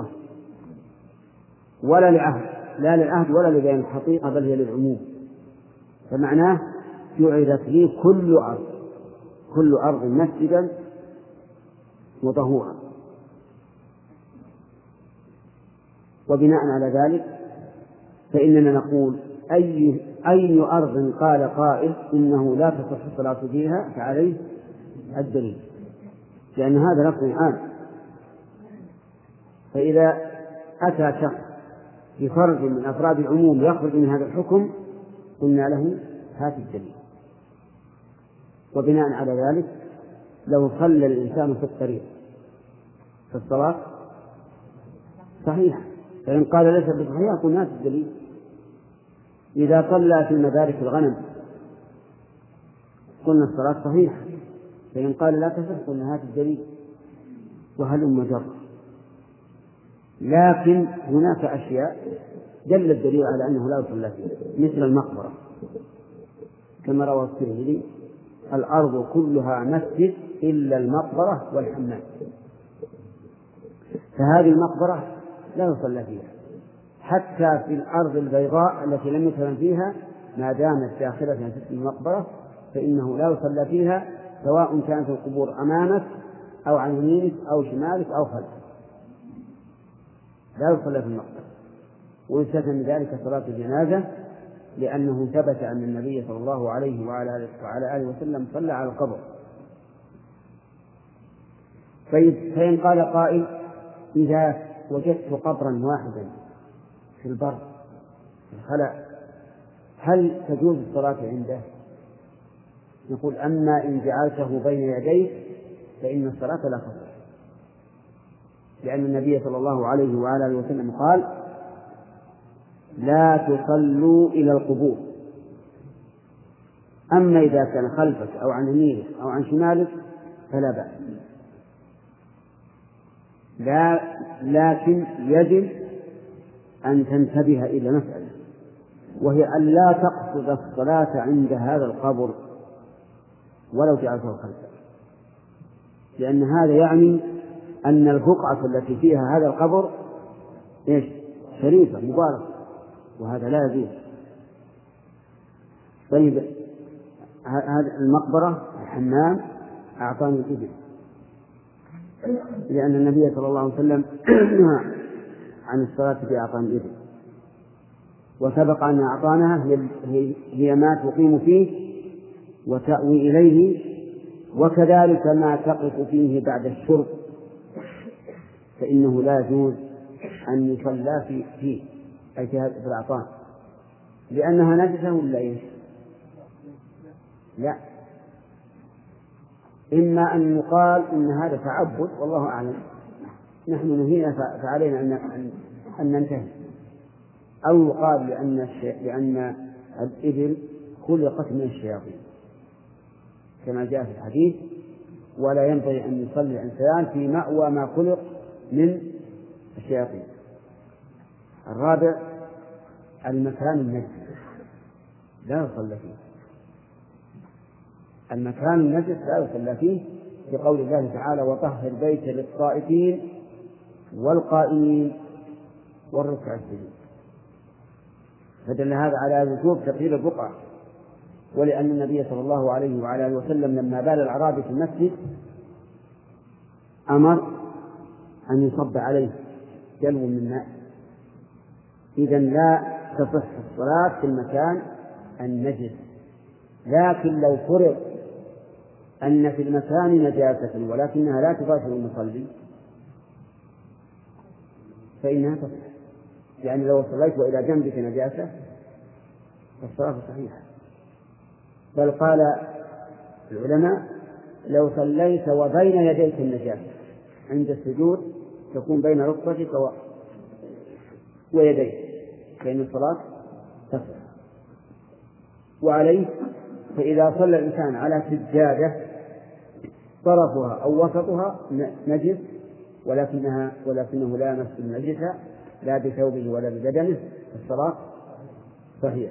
ولا لعهد، لا للعهد ولا لبيان الحقيقة، بل هي للعموم. فمعناه جعلت لي كل أرض مسجدا وطهورا. وبناء على ذلك فإننا نقول أي أرض قال قائل إنه لا تصح الصلاة فيها فعليه الدليل، لأن هذا لفظ عام. فإذا أتى شخص بفرد من أفراد العموم يخرج من هذا الحكم قلنا له هات الدليل. وبناء على ذلك لو صلى الإنسان في الطريق فالصلاة صحيحة، فإن قال ليس بصحيحة قلنا هات الدليل. إذا صلى في مدارك الغنم قلنا الصلاة صحيحة، فإن قال لا تصح قلنا هات الدليل، وهلم جر. لكن هناك أشياء دل الدليل على أنه لا يصلى فيها، مثل المقبرة، كما روى الترمذي: الأرض كلها مسجد إلا المقبرة والحمام. فهذه المقبرة لا يصلى فيها، حتى في الأرض البيضاء التي لم يدفن فيها ما دامت داخلة في المقبرة فإنه لا يصلى فيها، سواء كانت القبور أمامك أو عن يمينك أو شمالك أو خلفك، لا يصلى في المقبرة. ويستثنى من ذلك صلاة الجنازة، لأنه ثبت أن النبي صلى الله عليه وعلى آله وسلم صلى على القبر. فإن قال قائل: إذا وجدت قبرا واحدا في البر في الخلاء هل تجوز الصلاة عنده؟ نقول: أما إن جعلته بين يديك فإن الصلاة لا تصح، لأن النبي صلى الله عليه وعلى آله وسلم قال: لا تصلوا إلى القبور. أما إذا كان خلفك أو عن يمينك أو عن شمالك فلا بأس، لكن يجب أن تنتبه إلى مسألة، وهي أن لا تقصد الصلاة عند هذا القبر ولو جعلته خلفك، لأن هذا يعني أن البقعة التي فيها هذا القبر شريفة مباركة، وهذا لا يجوز. طيب، هذه المقبرة الحمام أعطاني الإبل، لأن النبي صلى الله عليه وسلم نهى عن الصلاة بأعطان الإبل، وسبق أن أعطانها هي ما تقيم فيه وتأوي إليه، وكذلك ما تقف فيه بعد الشرب، فإنه لا يجوز أن يصلى فيه أي في الأعطان، لأنها نجسة ولا إيش؟ لا، إما أن يقال إن هذا تعبد والله أعلم، نحن نهينا فعلينا أن ننتهي، أو يقال لأن الإبل خلقت من الشياطين كما جاء في الحديث، ولا ينبغي أن يصلي الإنسان في مأوى ما خلق من الشياطين. الرابع المكان النجس لا يصلى فيه، المكان النجس لا يصلى فيه، بقول الله تعالى وطهر البيت للطائفين والقائمين والركع السجود، فدل هذا على وجوب تطهير البقعة، ولأن النبي صلى الله عليه وعلى آله وسلم لما بال الأعرابي في المسجد أمر أن يصب عليه جلو من ماء، إذن لا تصح الصلاة في المكان النجس. لكن لو فرض أن في المكان نجاسة ولكنها لا تباشر المصلي فإنها تصح، يعني لو صليت وإلى جنبك نجاسة فالصلاة صحيحة. بل قال العلماء لو صليت وبين يديك النجاسة عند السجود تكون بين ركبتك ويديك فإن الصلاة تصح. وعليه فإذا صلى الإنسان على سجادة طرفها أو وسطها نجس ولكنه لا يمس النجسة لا بثوبه ولا ببدنه الصلاة صحيحة.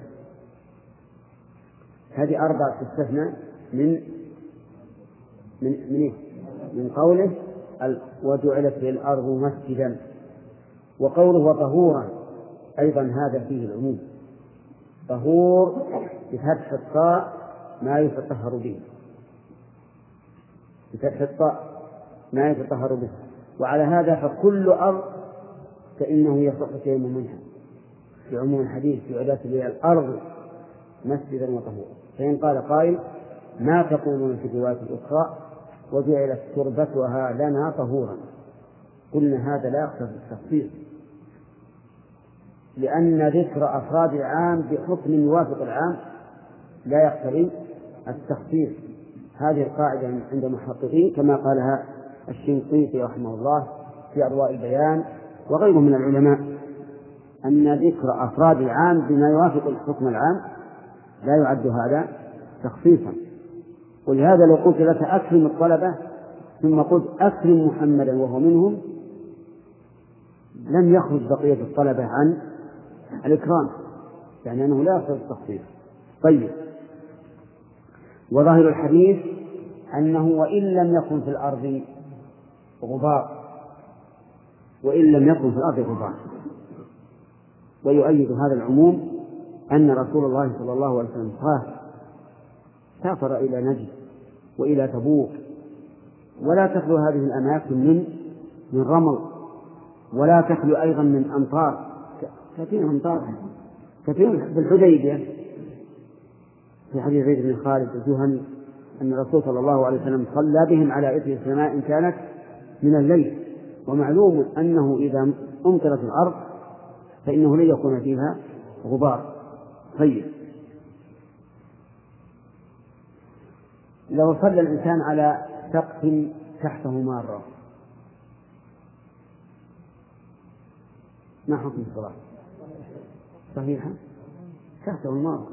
هذه أربع تستثنى من قوله وجعلت للأرض مسجدا، وقوله وطهورا أيضا هذا فيه العموم، طهور بفتح الطاء ما يتطهر به، بفتح الطاء ما يتطهر به، وعلى هذا فكل أرض فإنه يصح التيمم منها بعموم الحديث جعلت للأرض مسجدا وطهورا. فإن قال قائل ما تقولون في الرواية الأخرى وجعلت تربتها لنا طهورا، قلنا هذا لا يقتضي التخصيص، لأن ذكر أفراد العام بحكم يوافق العام لا يقتضي التخصيص. هذه القاعدة عند المحققين كما قالها الشنقيطي رحمه الله في أضواء البيان وغيره من العلماء، أن ذكر أفراد العام بما يوافق الحكم العام لا يعد هذا تخصيصا. ولهذا لو قلت لك أكرم الطلبة ثم قلت أكرم محمدا وهو منهم لم يخرج بقية الطلبة عن الإكرام، يعني أنه لا يخرج التخصيص. طيب، وظاهر الحديث أنه وإن لم يكن في الأرض غبار، ويؤيد هذا العموم أن رسول الله صلى الله عليه وسلم سافر إلى نجد وإلى تبوك، ولا تخلو هذه الأماكن من رمل، ولا تخلو أيضا من أمطار، كثير بالحديبية في حديث زيد بن خالد الجهني أن الرسول صلى الله عليه وسلم صلى بهم على إثر سماء كانت من الليل، ومعلوم أنه إذا أمطرت الأرض فإنه لن يكون فيها غبار. طيب، لو صلى الإنسان على سقف تحته مارة ما حكم الصلاة؟ صحيحة، تحته مارة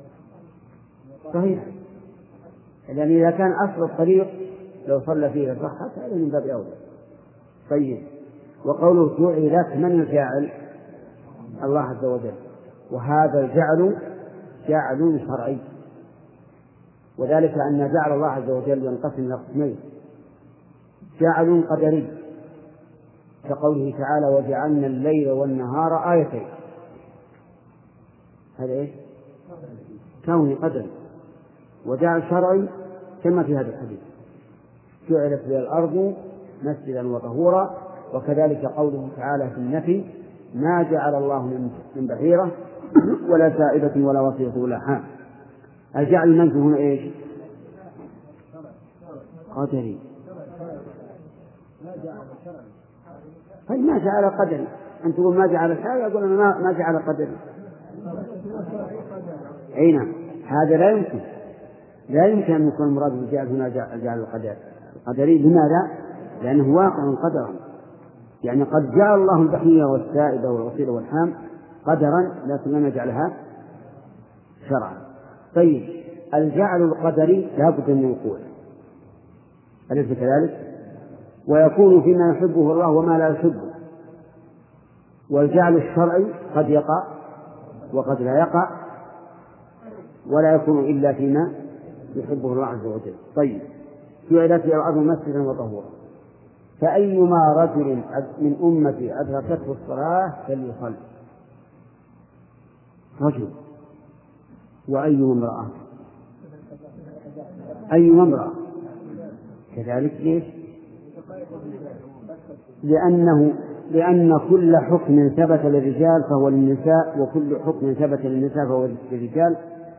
صحيح، لأن إذا كان أصل الطريق لو صلى فيه صحة هذا من باب أولى. طيب، وقوله جعلت من الجاعل؟ الله عز وجل، وهذا الجعل جعل شرعي، وذلك أن جعل الله عز وجل ينقسم إلى قسمين: جعل قدري كقوله تعالى وجعلنا الليل والنهار آيتين، هذا إيش؟ كوني قدري. وجعل شرعي كما في هذا الحديث جعلت لي الأرض مسجدا وطهورا. وكذلك قوله تعالى في النفي: ما جعل الله من بحيرة ولا سائبة ولا وصية ولا حام. الجعل المنفي هنا إيش؟ قدري. طيب ما جعل قدري، أنت تقول ما جعل الحال، يقول أنا ما جعل قدري. أي نعم، هذا لا يمكن، لا يمكن أن يكون المراد بالجعل هنا جعل القدري. لماذا؟ لأنه واقع قدرا، يعني قد جعل الله البحيرة والسائبة والوصيلة والحام قدرا، لكن لم يجعلها شرعا. طيب الجعل القدري لا بد من وقوع، أليس كذلك؟ ويكون فيما يحبه الله وما لا يحبه. والجعل الشرعي قد يقع وقد لا يقع، ولا يكون إلا فيما يحبه الله عز وجل. طيب جعلت الأرض مسجدا وطهورا، فأيما رجل من أمتي أدركته الصلاة فليصلي. رجل وأيما امرأة، أيما امرأة كذلك. ليش؟ لأن كل حكم ثبت للرجال فهو للنساء، وكل حكم ثبت للنساء فهو للرجال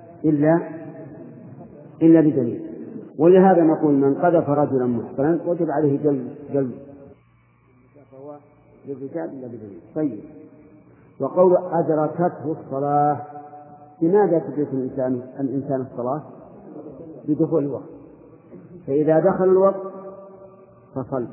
إلا بدليل. ولهذا نقول من قذف رجلا محصنا وجب عليه جلد، فهو للرجال إلا بدليل. طيب وقول أدركته الصلاة، لماذا تدرك الإنسان الصلاة؟ بدخول الوقت، فإذا دخل الوقت فصل.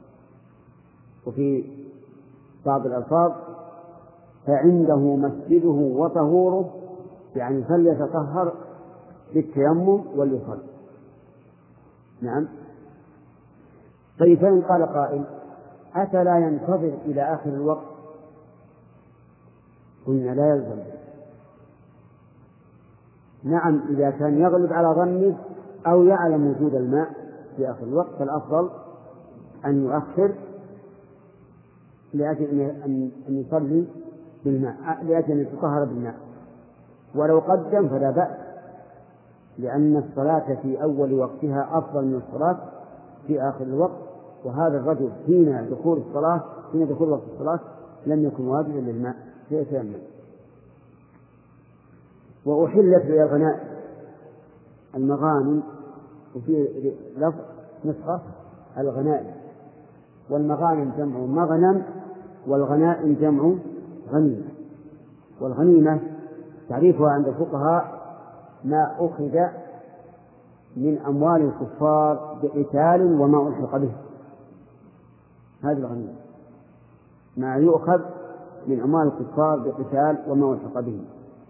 وفي بعض الألفاظ فعنده مسجده وطهوره، يعني فليتطهر بالتيمم وليصلي. نعم. طيب فإن قال قائل: أفلا ينتظر إلى آخر الوقت؟ قلنا لا يلزم. نعم إذا كان يغلب على ظنه أو يعلم وجود الماء في آخر الوقت فالأفضل أن يؤخر لأجل أن يصلي بالماء، لأجل أن يتطهر بالماء. ولو قدم فلا بأس، لأن الصلاة في أول وقتها أفضل من الصلاة في آخر الوقت. وهذا الرجل حين دخول وقت الصلاة لم يكن واجبا للماء فيتيمم. وأحلت للغنائم المغانم، وفي لفظ نسخة الغنائم، والمغانم جمع مغنم والغنائم جمع غنيمة. والغنيمة تعريفها عند الفقهاء ما أخذ من أموال الكفار بقتال وما ألحق به، هذه الغنيمة، ما يؤخذ من أموال الكفار بقتال وما ألحق به.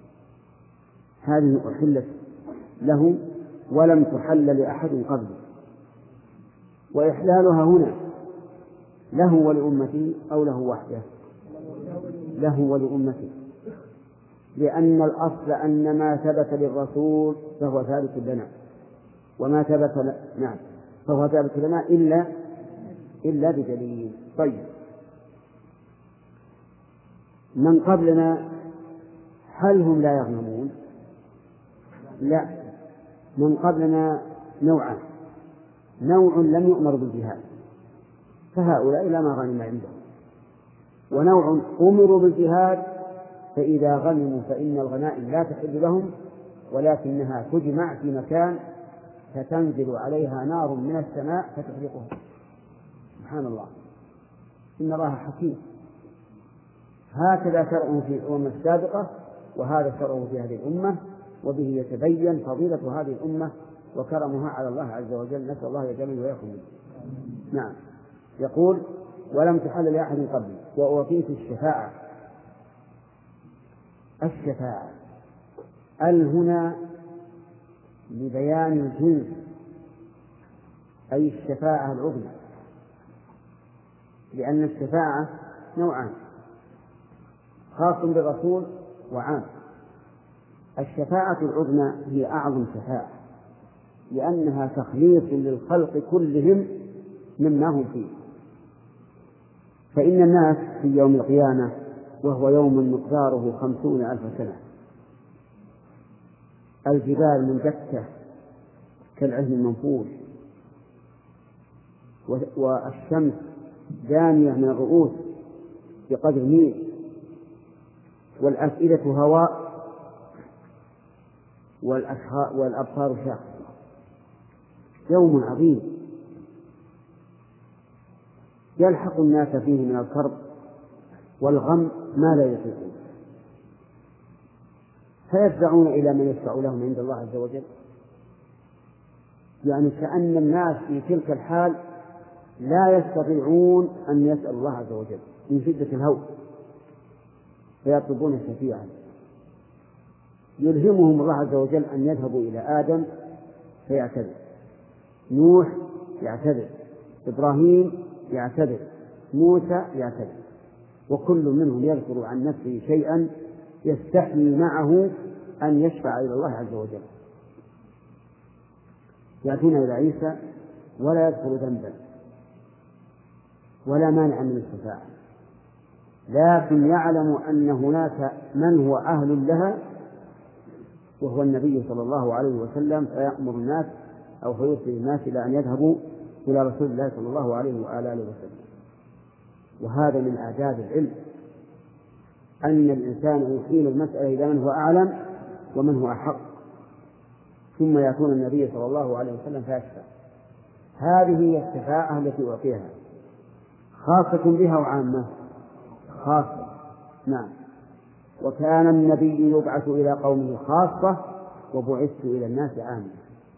هذه أحلت له ولم تحل لأحد قبله. وإحلالها هنا له ولأمته أو له وحده؟ له ولأمته، لأن الأصل أن ما ثبت للرسول فهو ثابت لنا، وما ثبت نعم فهو ثابت لنا إلا بدليل. طيب من قبلنا هل هم لا يغنمون؟ لا، من قبلنا نوعان: نوع لم يؤمر بالجهاد فهؤلاء لا ما غنم عندهم، ونوع أمروا بالجهاد فإذا غنموا فإن الغنائم لا تحل لهم، ولكنها تجمع في مكان فتنزل عليها نار من السماء فتحرقها. سبحان الله، إن الله حكيم. هكذا شرعه في الأمم السابقة، وهذا شرعه في هذه الأمة، وبه يتبين فضيلة هذه الأمة وكرمها على الله عز وجل. نسأل الله يجعلنا وإياكم. نعم. يقول: ولم تحل لأحد قبل. وأوتيت الشفاعة. الشفاعة هنا لبيان الجنس، أي الشفاعة العظمى، لأن الشفاعة نوعان: خاص بالرسول وعام. الشفاعة العظمى هي أعظم شفاعة، لأنها تخليص للخلق كلهم مما هم فيه. فإن الناس في يوم القيامة، وهو يوم مقداره 50,000 سنة، الجبال مندكة كالعهن المنفوش، والشمس دانية من الرؤوس بقدر ميل، والأفئدة هواء، والأبصار شاخصة. يوم عظيم يلحق الناس فيه من الكرب والغم ما لا يطيقون، فيفزعون إلى من يشفع لهم عند الله عز وجل. يعني كأن الناس في تلك الحال لا يستطيعون أن يسأل الله عز وجل من شدة الهول، فيطلبون شفيعا. يلهمهم الله عز وجل أن يذهبوا إلى آدم فيعتذر، نوح يعتذر، إبراهيم يعتذر، موسى يعتذر، وكل منهم يذكر عن نفسه شيئا يستحيي معه أن يشفع إلى الله عز وجل. يأتون إلى عيسى ولا يذكر ذنبا ولا مانع من الشفاعة، لكن يعلم أن هناك من هو أهل لها وهو النبي صلى الله عليه وسلم، فيأمر الناس أو فيرسل الناس إلى أن يذهبوا إلى رسول الله صلى الله عليه وآله وسلم. وهذا من آداب العلم، أن الإنسان يحيل المسألة إلى من هو أعلم ومن هو أحق، ثم يكون النبي صلى الله عليه وسلم فيشفع. هذه هي الشفاعة التي أعطيها، خاصة بها وعامة خاصة. نعم. وكان النبي يبعث إلى قومه خاصة وبعثت إلى الناس عامة.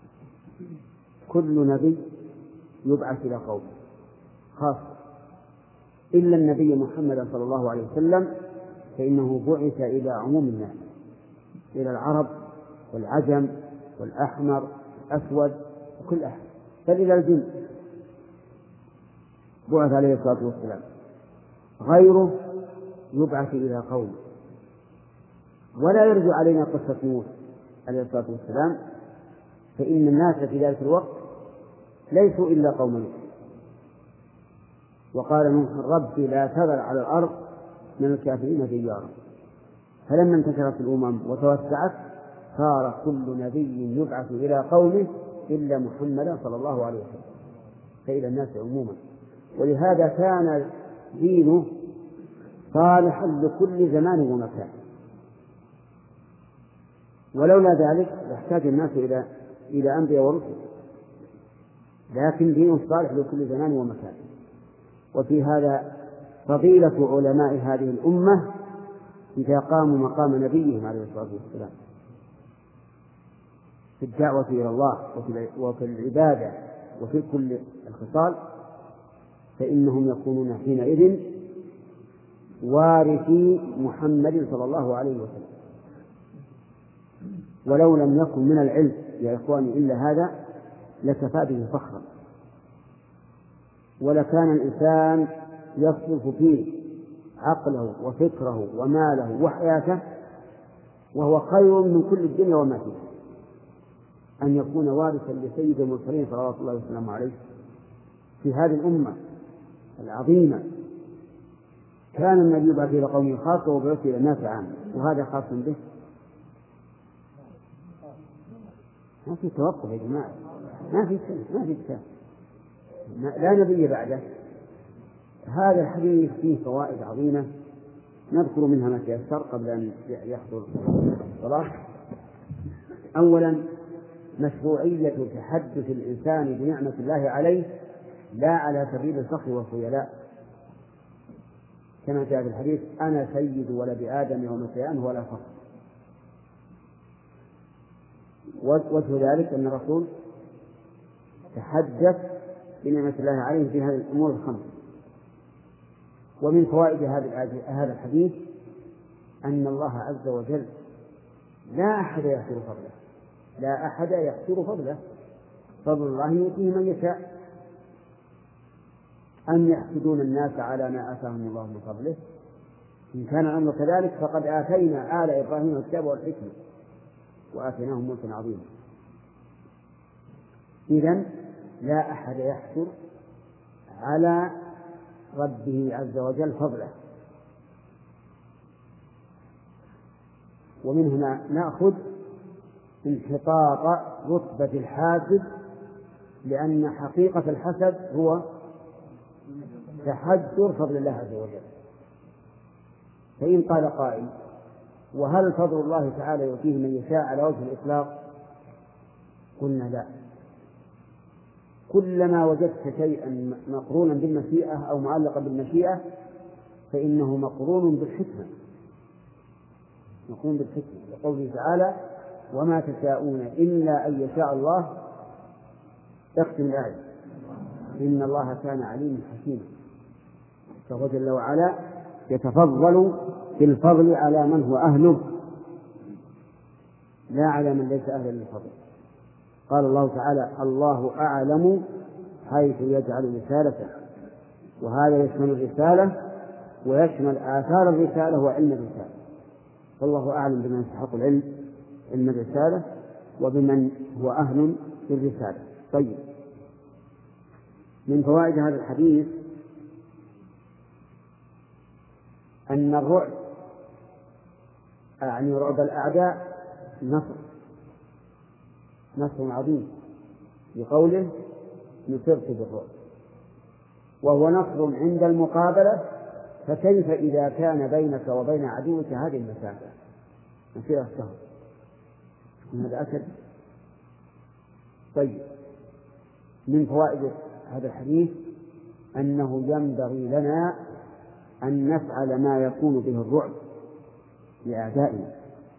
كل نبي يبعث إلى قومه خاصة إلا النبي محمد صلى الله عليه وسلم، فإنه بعث إلى عموم الناس، إلى العرب والعجم والأحمر والأسود وكل أحد، بل إلى الجن بعث عليه الصلاة والسلام. غيره يبعث إلى قوم. ولا يرجع علينا قصة نوح عليه الصلاة والسلام، فإن الناس في ذلك الوقت ليسوا إلا قوم نوح. وقال نوح رب لا تذر على الأرض من الكافرين ديارا. فلما انتشرت الأمم وتوسعت صار كل نبي يبعث إلى قومه إلا محمدا صلى الله عليه وسلم، فإلى الناس عموما. ولهذا كان دينه صالحا لكل زمان ومكان، ولولا ذلك يحتاج الناس إلى أنبياء ورسل، لكن دينه صالح لكل زمان ومكان. وفي هذا فضيلة علماء هذه الأمة إذا قاموا مقام نبيهم عليه الصلاة والسلام في الدعوة إلى الله وفي العبادة وفي كل الخصال، فإنهم يكونون حينئذ وارثي محمد صلى الله عليه وسلم. ولو لم يكن من العلم يا إخواني إلا هذا لكفى به فخرا، ولكان الإنسان يصرف فيه عقله وفكره وماله وحياته وهو خير من كل الدنيا وما فيها، أن يكون وارثا لسيد المرسلين صلى الله عليه وسلم عليه في هذه الأمة العظيمة. كان النبي يبعث إلى قومه خاصة وبعث إلى الناس عامة، وهذا خاص به. ما في توقف يا جماعة، ما في كتاب، لا نبي بعده. هذا الحديث فيه فوائد عظيمة نذكر منها ما تيسر قبل أن يحضر الصلاة. أولا مشروعية تحدث الإنسان بنعمة الله عليه لا على سبيل الفخر والخيلاء، كما جاء في الحديث أنا سيد ولد آدم يوم القيامة ولا فخر. وجه ذلك أن الرسول تحدث بنعمة الله عليه في هذه الأمور الخمس. ومن فوائد هذا الحديث أن الله عز وجل لا أحد يحصر فضله، لا أحد يحصر فضله، فضل الله يؤتيه من يشاء. أن يحسدون الناس على ما آتاهم الله من فضله، إن كان الأمر كذلك فقد آتينا آل إبراهيم الكتاب والحكمة وآتيناهم ملكا عظيما. إذن لا أحد يحصر على ربه عز وجل فضله. ومن هنا نأخذ انحطاط رتبة الحاسد، لأن حقيقة الحسد هو تحجر فضل الله عز وجل. فإن قال قائل: وهل فضل الله تعالى يؤتيه من يشاء على وجه الإطلاق؟ قلنا لا. كلما وجدت شيئا مقرونا بالمشيئة أو معلقا بالمشيئة فإنه مقرون بالحكمة، مقرون بالحكمة، لقوله تعالى: وما تشاءون إلا أن يشاء الله. اختم الآية: إن الله كان عليما حكيما. فهو جل وعلا يتفضل بالفضل على من هو أهله لا على من ليس أهلا للفضل. قال الله تعالى: الله أعلم حيث يجعل رسالته. وهذا يشمل الرسالة ويشمل آثار الرسالة وعلم الرسالة. فالله أعلم بمن يستحق العلم، علم الرسالة، وبمن هو أهل للرسالة. طيب، من فوائد هذا الحديث أن الرعب، يعني رعب الأعداء، نصر عظيم، بقوله: نصرت بالرعب، وهو نصر عند المقابلة. فكيف إذا كان بينك وبين عدوك هذه المسافة مسيرة شهر؟ هذا أكد. طيب، من فوائد هذا الحديث أنه ينبغي لنا أن نفعل ما يكون به الرعب لأعدائنا،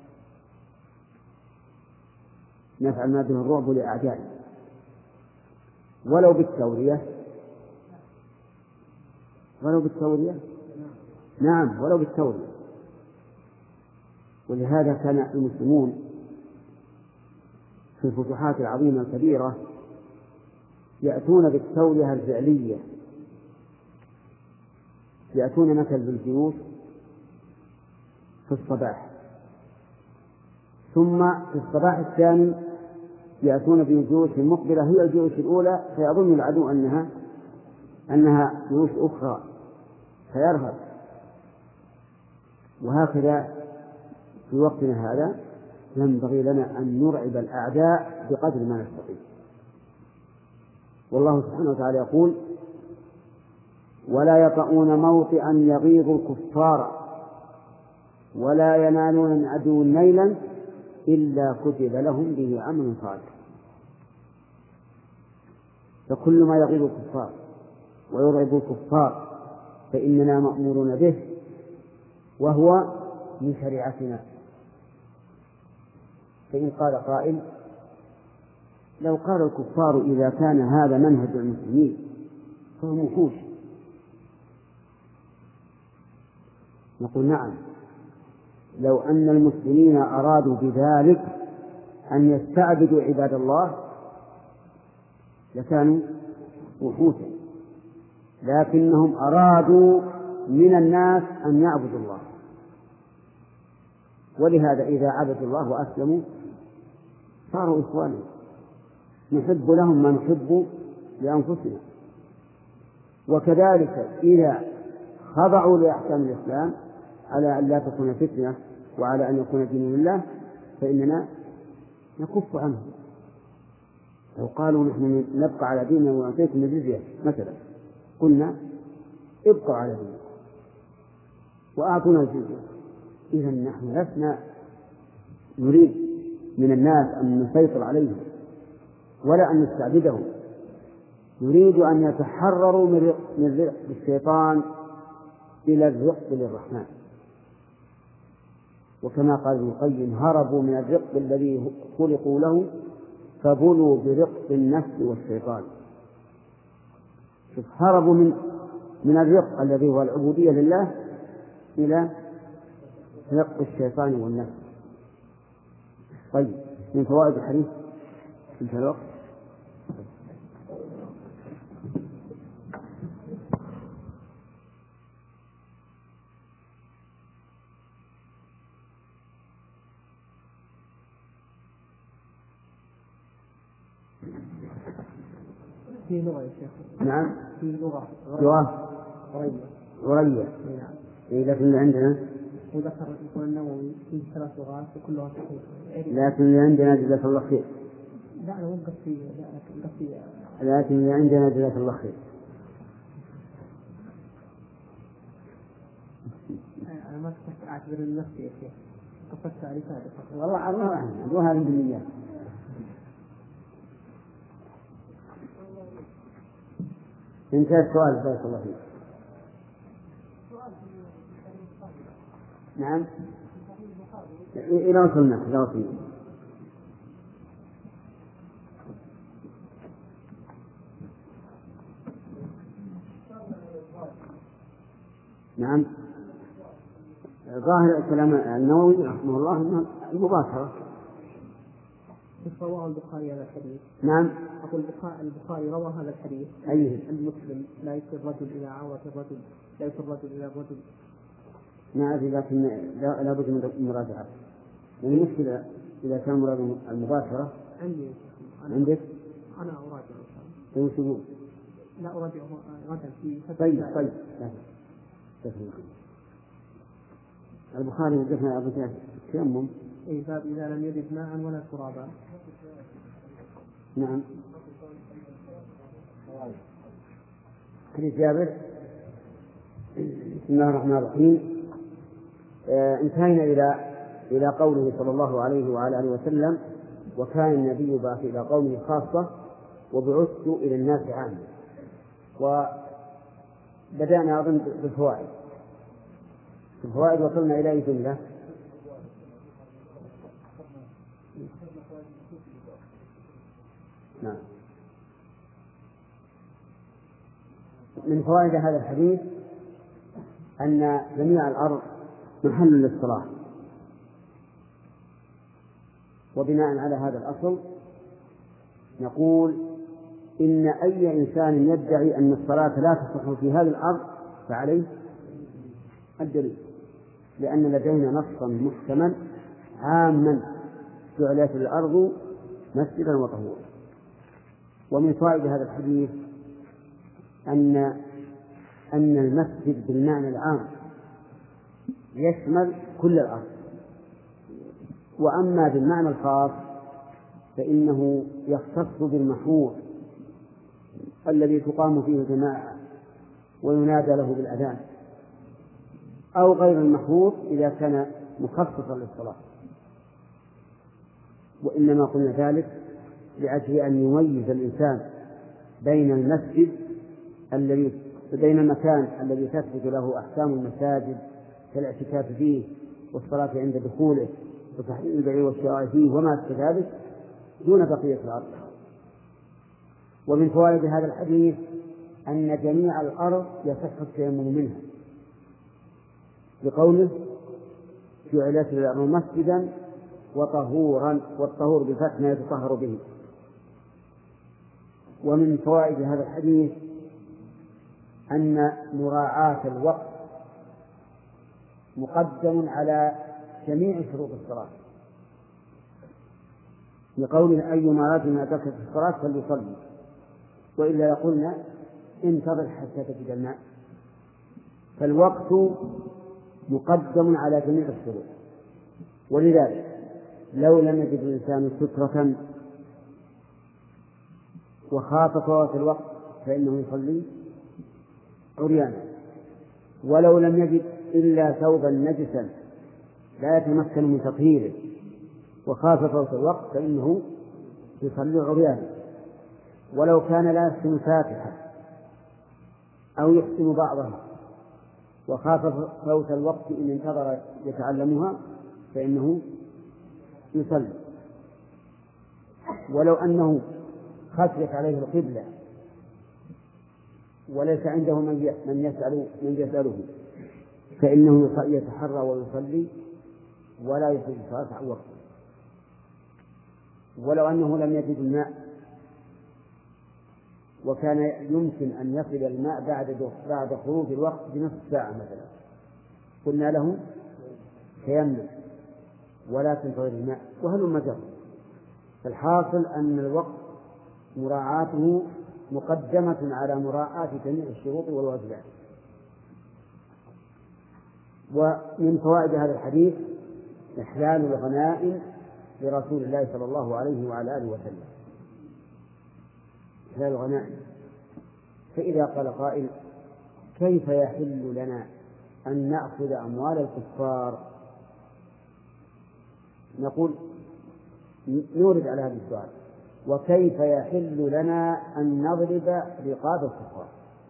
نفعل ما به الرعب لأعدائنا ولو بالتورية. نعم، ولو بالتورية. ولهذا كان المسلمون في الفتوحات العظيمة الكبيرة يأتون بالتورية الفعلية، يأتون مثل بالجيوش في الصباح، ثم في الصباح الثاني يأتون بجيوش مقبلة هي الجيوش الأولى، فيظن العدو أنها جيوش أخرى فيرهب. وهكذا في وقتنا هذا ينبغي لنا أن نرعب الأعداء بقدر ما نستطيع. والله سبحانه وتعالى يقول: ولا يطؤون موطئا يغيظ الكفار ولا ينالون من عدو نيلا إلا كتب لهم به عمل صالح. فكل ما يغيظ الكفار ويرعب الكفار فإننا مأمورون به، وهو من شريعتنا. فإن قال قائل: لو قال الكفار إذا كان هذا منهج المسلمين فهم وحوش، نقول: نعم، لو أن المسلمين أرادوا بذلك أن يستعبدوا عباد الله لكانوا وحوشا، لكنهم أرادوا من الناس أن يعبدوا الله. ولهذا إذا عبدوا الله وأسلموا صاروا إخوانا، نحب لهم ما نحب لأنفسنا. وكذلك إذا خضعوا لأحكام الإسلام على أن لا تكون فتنة وعلى أن يكون دين لله فإننا نكف عنهم. لو قالوا: نحن نبقى على ديننا ونعطيكم الجزية مثلا، قلنا: ابقوا على ديننا وأعطونا الجزية. إذا نحن لسنا نريد من الناس أن نسيطر عليهم ولا أن نستعبدهم، نريد أن يتحرروا من رق الشيطان إلى الرق للرحمن. وكما قال ابن القيم: هربوا من الرق الذي خلقوا له فبلوا برق النفس والشيطان. هربوا من الرق الذي هو العبودية لله إلى رق الشيطان والنفس. طيب، من فوائد الحديث انتهى الوقت. في لغة يا شيخ. نعم، في لغة غرية. نعم. لكن اللي عندنا وذكر الإمام النووي في 3 لغات وكلها صحيحة. لكن اللي عندنا جزاك الله خير. لا أنا وقف في لكن اللي عندنا جزاك الله خير. ما كنت أعتبر النفسي يا شيخ قصدت تعريفها والله الله أعلم هذه بالنيات. انتهى السؤال بارك الله فيك. نعم إلى وصلنا نعم. ظاهر كلام النووي رحمه الله أنه المباشرة. رواه البخاري هذا الحديث. نعم. أقول البخاري روى هذا الحديث. أيه؟ المسلم لا يكفي الرجل إلى عورة الرجل، لا يكفي الرجل إلى الرجل. ما أدري لكن لا بد من مراجعة. المشكلة إذا كان مراد المباشرة. عندي. عندك؟ أنا أراجع إن شاء الله. لا أراجعه غدا في طيب. البخاري وقفنا أبو جهل تيمم. إيه باب إذا لم يجد ماء ولا ترابا. نعم. حديث جابر. بسم الله الرحمن الرحيم. انتهينا إلى قوله صلى الله عليه وعلى آله وسلم: وكان النبي بعث إلى قومه خاصة وبعثت إلى الناس عامة. وبدأنا أظن بالفوائد. الفوائد وصلنا إلى أي جملة؟ نعم. من فوائد هذا الحديث أن جميع الأرض محل للصلاة، وبناء على هذا الأصل نقول إن أي إنسان يدعي أن الصلاة لا تصح في هذه الأرض فعليه الدليل، لأن لدينا نصا محكما عاما: جعلت الأرض مسجدا وطهورا. ومن فوائد هذا الحديث أن المسجد بالمعنى العام يشمل كل الأرض، وأما بالمعنى الخاص فإنه يختص بالمحور الذي تقام فيه الجماعة وينادى له بالأذان، أو غير المحور إذا كان مخصصا للصلاة. وإنما قلنا ذلك لأجل أن يميز الإنسان بين المكان الذي تثبت له أحكام المساجد كالاعتكاف فيه والصلاة عند دخوله وتحريم البيع والشراء فيه وما كذلك دون بقية الأرض. ومن فوائد هذا الحديث أن جميع الأرض يصح التيمم منها، بقوله: جعلت الأرض مسجدا وطهورا، والطهور بالفتح ما يتطهر به. ومن فوائد هذا الحديث أن مراعاة الوقت مقدم على جميع شروط الصلاة، لقوله: أيما رجل أدركت الصلاة فليصلي، وإلا يقولنا انتظر حتى تجد الماء. فالوقت مقدم على جميع الشروط. ولذلك لو لم يجد الإنسان سترة وخاف فوات الوقت فإنه يصلي عريانا، ولو لم يجد إلا ثوبا نجسا لا يتمكن من تطهيره وخاف فوت الوقت فإنه يصلي عريانا، ولو كان لا يحسن فاتحة أو يحسن بعضها وخاف فوت الوقت إن انتظر يتعلمها فإنه يصلي، ولو أنه خشيت عليه القبلة وليس عنده من يسأله فإنه يتحرى ويصلي ولا يصلي الصلاة عن وقته. ولو أنه لم يجد الماء وكان يمكن أن يصل الماء بعد خروج الوقت بنصف ساعة مثلا، قلنا له تيمم ولا تنتظر الماء وهل مجر. فالحاصل أن الوقت مراعاته مقدمة على مراعاة جميع الشروط والواجبات. ومن فوائد هذا الحديث إحلال الغنائم لرسول الله صلى الله عليه وعلى آله وسلم، إحلال الغنائم. فإذا قال قائل: كيف يحل لنا أن نأخذ أموال الكفار، نقول نورد على هذا السؤال: وكيف يحل لنا أن نضرب رقاب الكفار؟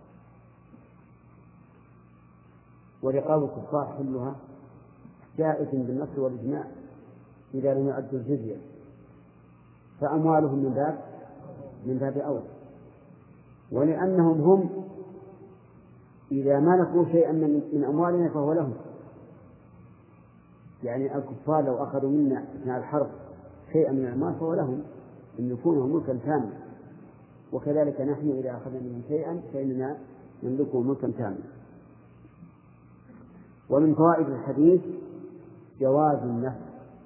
ورقاب الكفار حلها جائز بالنص والإجماع إذا لم يؤدوا الجزية، فأموالهم من باب أولى، ولأنهم هم إذا ما نفوا شيئا من أموالنا فهو لهم. يعني الكفار لو أخذوا منا أثناء الحرب شيئا من الأموال فهو لهم، إن يكونه ملكا تاما، وكذلك نحن إذا أخذنا منهم شيئا فإننا نملكه ملكا تاما. ومن فوائد الحديث جواز النفس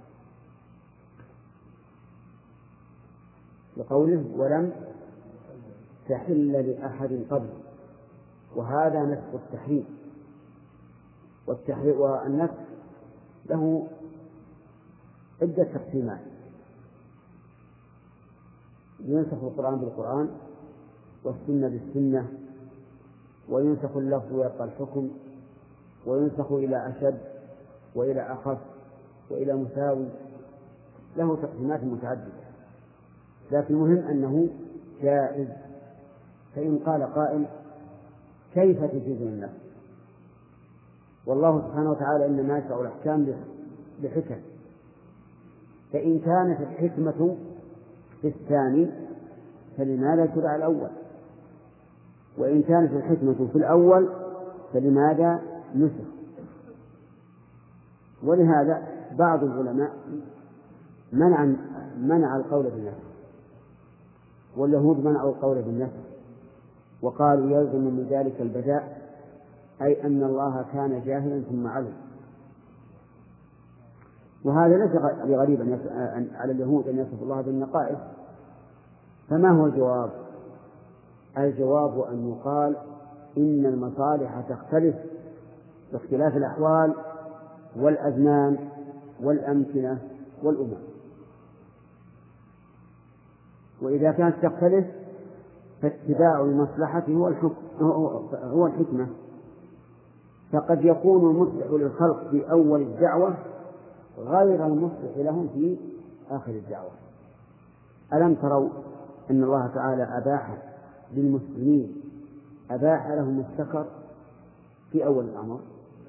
لقوله: ولم تحل لأحد قبل، وهذا نسخ التحريم. والنسخ له عدة تقسيمات: ينسخ القرآن بالقرآن، والسنة بالسنة، وينسخ اللفظ ويبقى الحكم، وينسخ إلى أشد وإلى أخف وإلى مساوي، له تقسيمات متعددة، لكن المهم أنه جائز. فإن قال قائل: كيف تجيز النفس؟ والله سبحانه وتعالى إنما يشرع الأحكام بحكم، فإن كانت الحكمة في الثاني فلماذا تدعى الأول؟ وإن كانت الحكمة في الأول فلماذا نسخ؟ ولهذا بعض العلماء منع القول بالنسخ، واليهود منعوا القول بالنسخ، وقالوا يلزم من ذلك البداء، أي أن الله كان جاهلا ثم علم. وهذا ليس بغريب على اليهود أن يصف الله بالنقائص. فما هو الجواب؟ الجواب أن يقال إن المصالح تختلف باختلاف الأحوال والأزمان والأمكنة والأمم، وإذا كانت تختلف فاتباع المصلحة هو الحكمة. فقد يكون المصلح للخلق في أول الدعوة غير المصلح لهم في آخر الدعوة. ألم تروا أن الله تعالى أباح لهم السكر في أول الأمر؟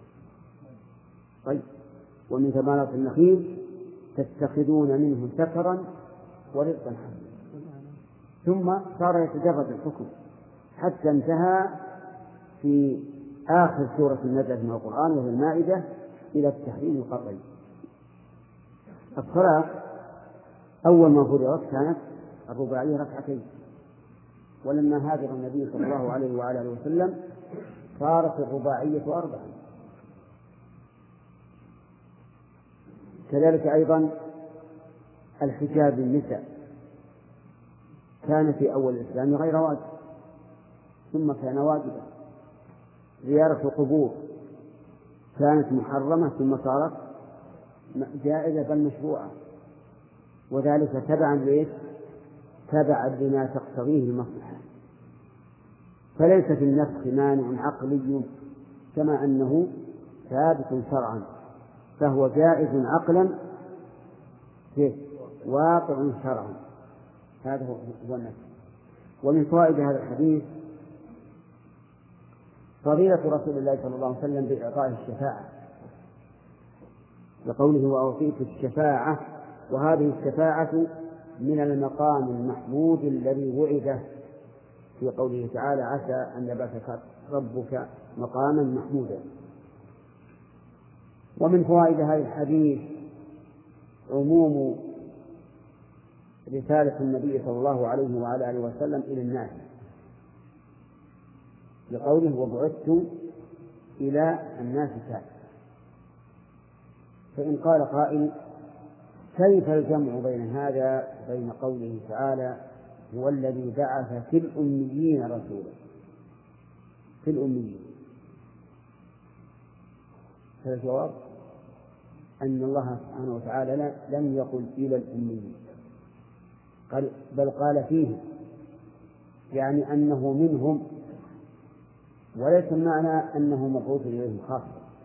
طيب، ومن ثمرات النخيل تتخذون منه سكرا ورزقا حسنا، ثم صار يتجرد الحكم حتى انتهى في آخر سورة نزلت من القرآن وهي المائدة إلى التحريم القطعي. الصلاة أول ما فرضت كانت الرباعية ركعتين، ولما هاجر النبي صلى الله عليه وعلى آله وسلم صارت الرباعية 4. كذلك أيضا الحجاب للنساء كان في أول الإسلام غير واجب، ثم كان واجبا. زيارة القبور كانت محرمة ثم صارت جائزة بل مشروعة، وذلك تبعا لما تقتضيه المصلحة. فليس في النسخ مانع عقلي كما أنه ثابت شرعا، فهو جائز عقلا واقع شرعا. هذا هو النسخ. ومن فوائد هذا الحديث فضيلة رسول الله صلى الله عليه وسلم بإعطاء الشفاعة، لقوله: وأعطيت الشفاعة. وهذه الشفاعة من المقام المحمود الذي وعده في قوله تعالى: عسى أن يبعثك ربك مقاما محمودا. ومن فوائد هذا الحديث عموم رسالة النبي صلى الله عليه وعلى آله وسلم إلى الناس، لقوله: وبعثت إلى الناس كافة. فإن قال قائل: كيف الجمع بين هذا وبين قوله تعالى: هو الذي بعث في الأميين رسولا؟ في الأميين، فالجواب أن الله سبحانه وتعالى لم يقل إلى الأميين، بل قال فيه، يعني أنه منهم، وليس المعنى أنه مبعوث إليهم خاصة،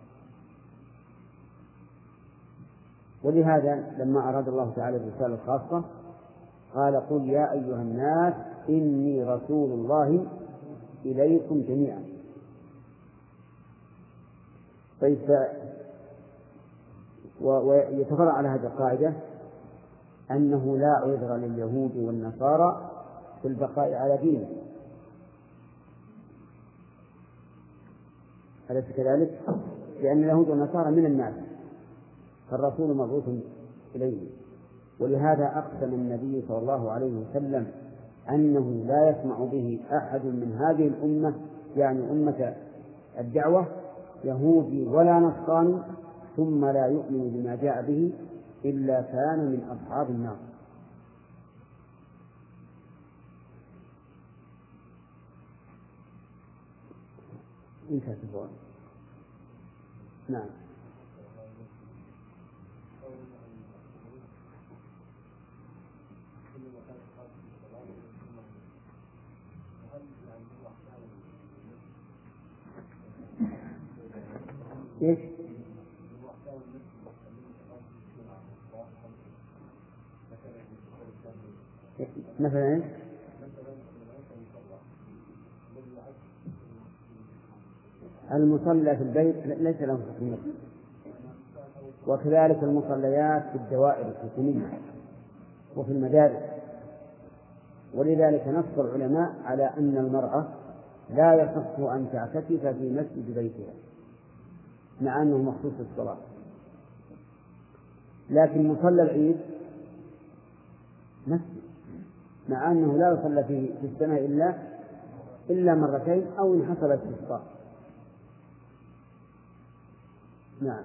ولهذا لما أراد الله تعالى الرسالة الخاصة قال قل يا أيها الناس إني رسول الله إليكم جميعا. طيب، ويتفرع على هذه القاعدة أنه لا عذر لليهود والنصارى في البقاء على دينه، أليس كذلك؟ لأن اليهود والنصارى من الناس، فالرسول مبعوث إليه، ولهذا أقسم النبي صلى الله عليه وسلم أنه لا يسمع به أحد من هذه الأمة، يعني أمة الدعوة، يهودي ولا نصراني، ثم لا يؤمن بما جاء به إلا كان من أصحاب النار. انتهى السؤال. نعم. إيش؟ مثلا المصلى في البيت ليس له حكم، وكذلك المصليات في الدوائر الحكومية وفي المدارس، ولذلك نص العلماء على أن المرأة لا يصح أن تعتكف في مسجد بيتها مع أنه مخصوص الصلاة، لكن مصلى العيد مسجد مع أنه لا يصلى فيه في السنة إلا مرتين أو إن حصل استسقاء. نعم.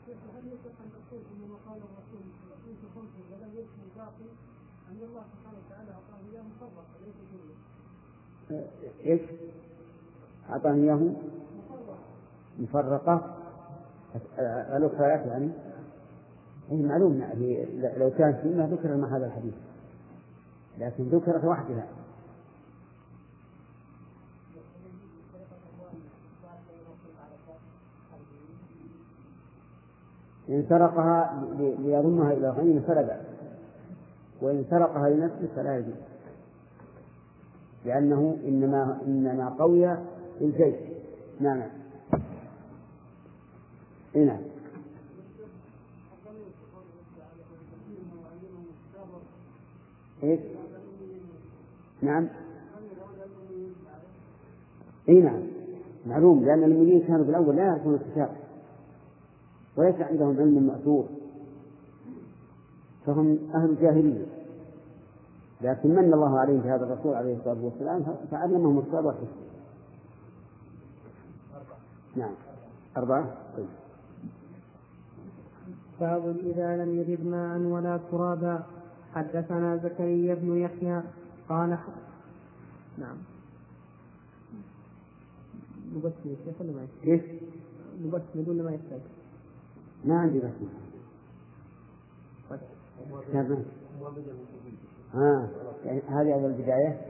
إيش؟ أعطاني إياه مفرقة الأخرى يعني هي معلوم، لو كان فيما ذكر مع هذا الحديث، لكن ذكرت وحدها. إن سرقها ليضمها إلى غنيمة فلا بأس، وإن سرقها لنفسه فلا يجوز، لأنه إنما قوي الجيش. نعم. نعم. إيش؟ نعم. إيه نعم، معلوم، لأن المؤمنين كانوا بالأول لا يعرفون الكتاب وليس عندهم علم مأثور، فهم أهل الجاهلية، لكن من الله عليه بهذا الرسول عليه الصلاة والسلام فعلمهم الصلاة والحفظ. نعم. 4. باب إذا لم يجد ماء ولا ترابا. حدثنا زكريا بن يحيى قال نعم. نبسم الشيخ ولا ما يحتاج؟ كيف؟ نبسم ولا ما يحتاج؟ ما عندي بسم. يعني هذه أول البداية.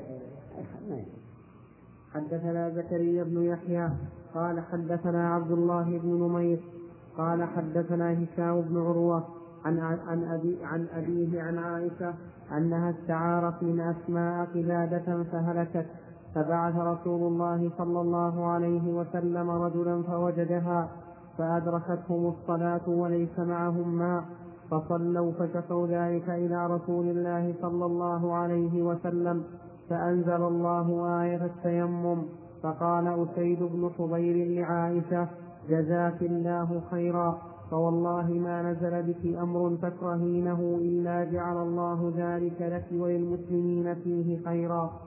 حدثنا زكريا بن يحيى قال حدثنا عبد الله بن نمير قال حدثنا هشام بن عروة عن أبيه عن عائشة أنها استعارت من أسماء قلادة فهلكت، فبعث رسول الله صلى الله عليه وسلم رجلا فوجدها، فأدركتهم الصلاة وليس معهم ماء، فصلوا فشكوا ذلك إلى رسول الله صلى الله عليه وسلم، فأنزل الله آية التيمم، فقال أسيد بن حضير لعائشة جزاك الله خيرا، فوالله ما نزل بك أمر تكرهينه إلا جعل الله ذلك لك وللمسلمين فيه خيرا.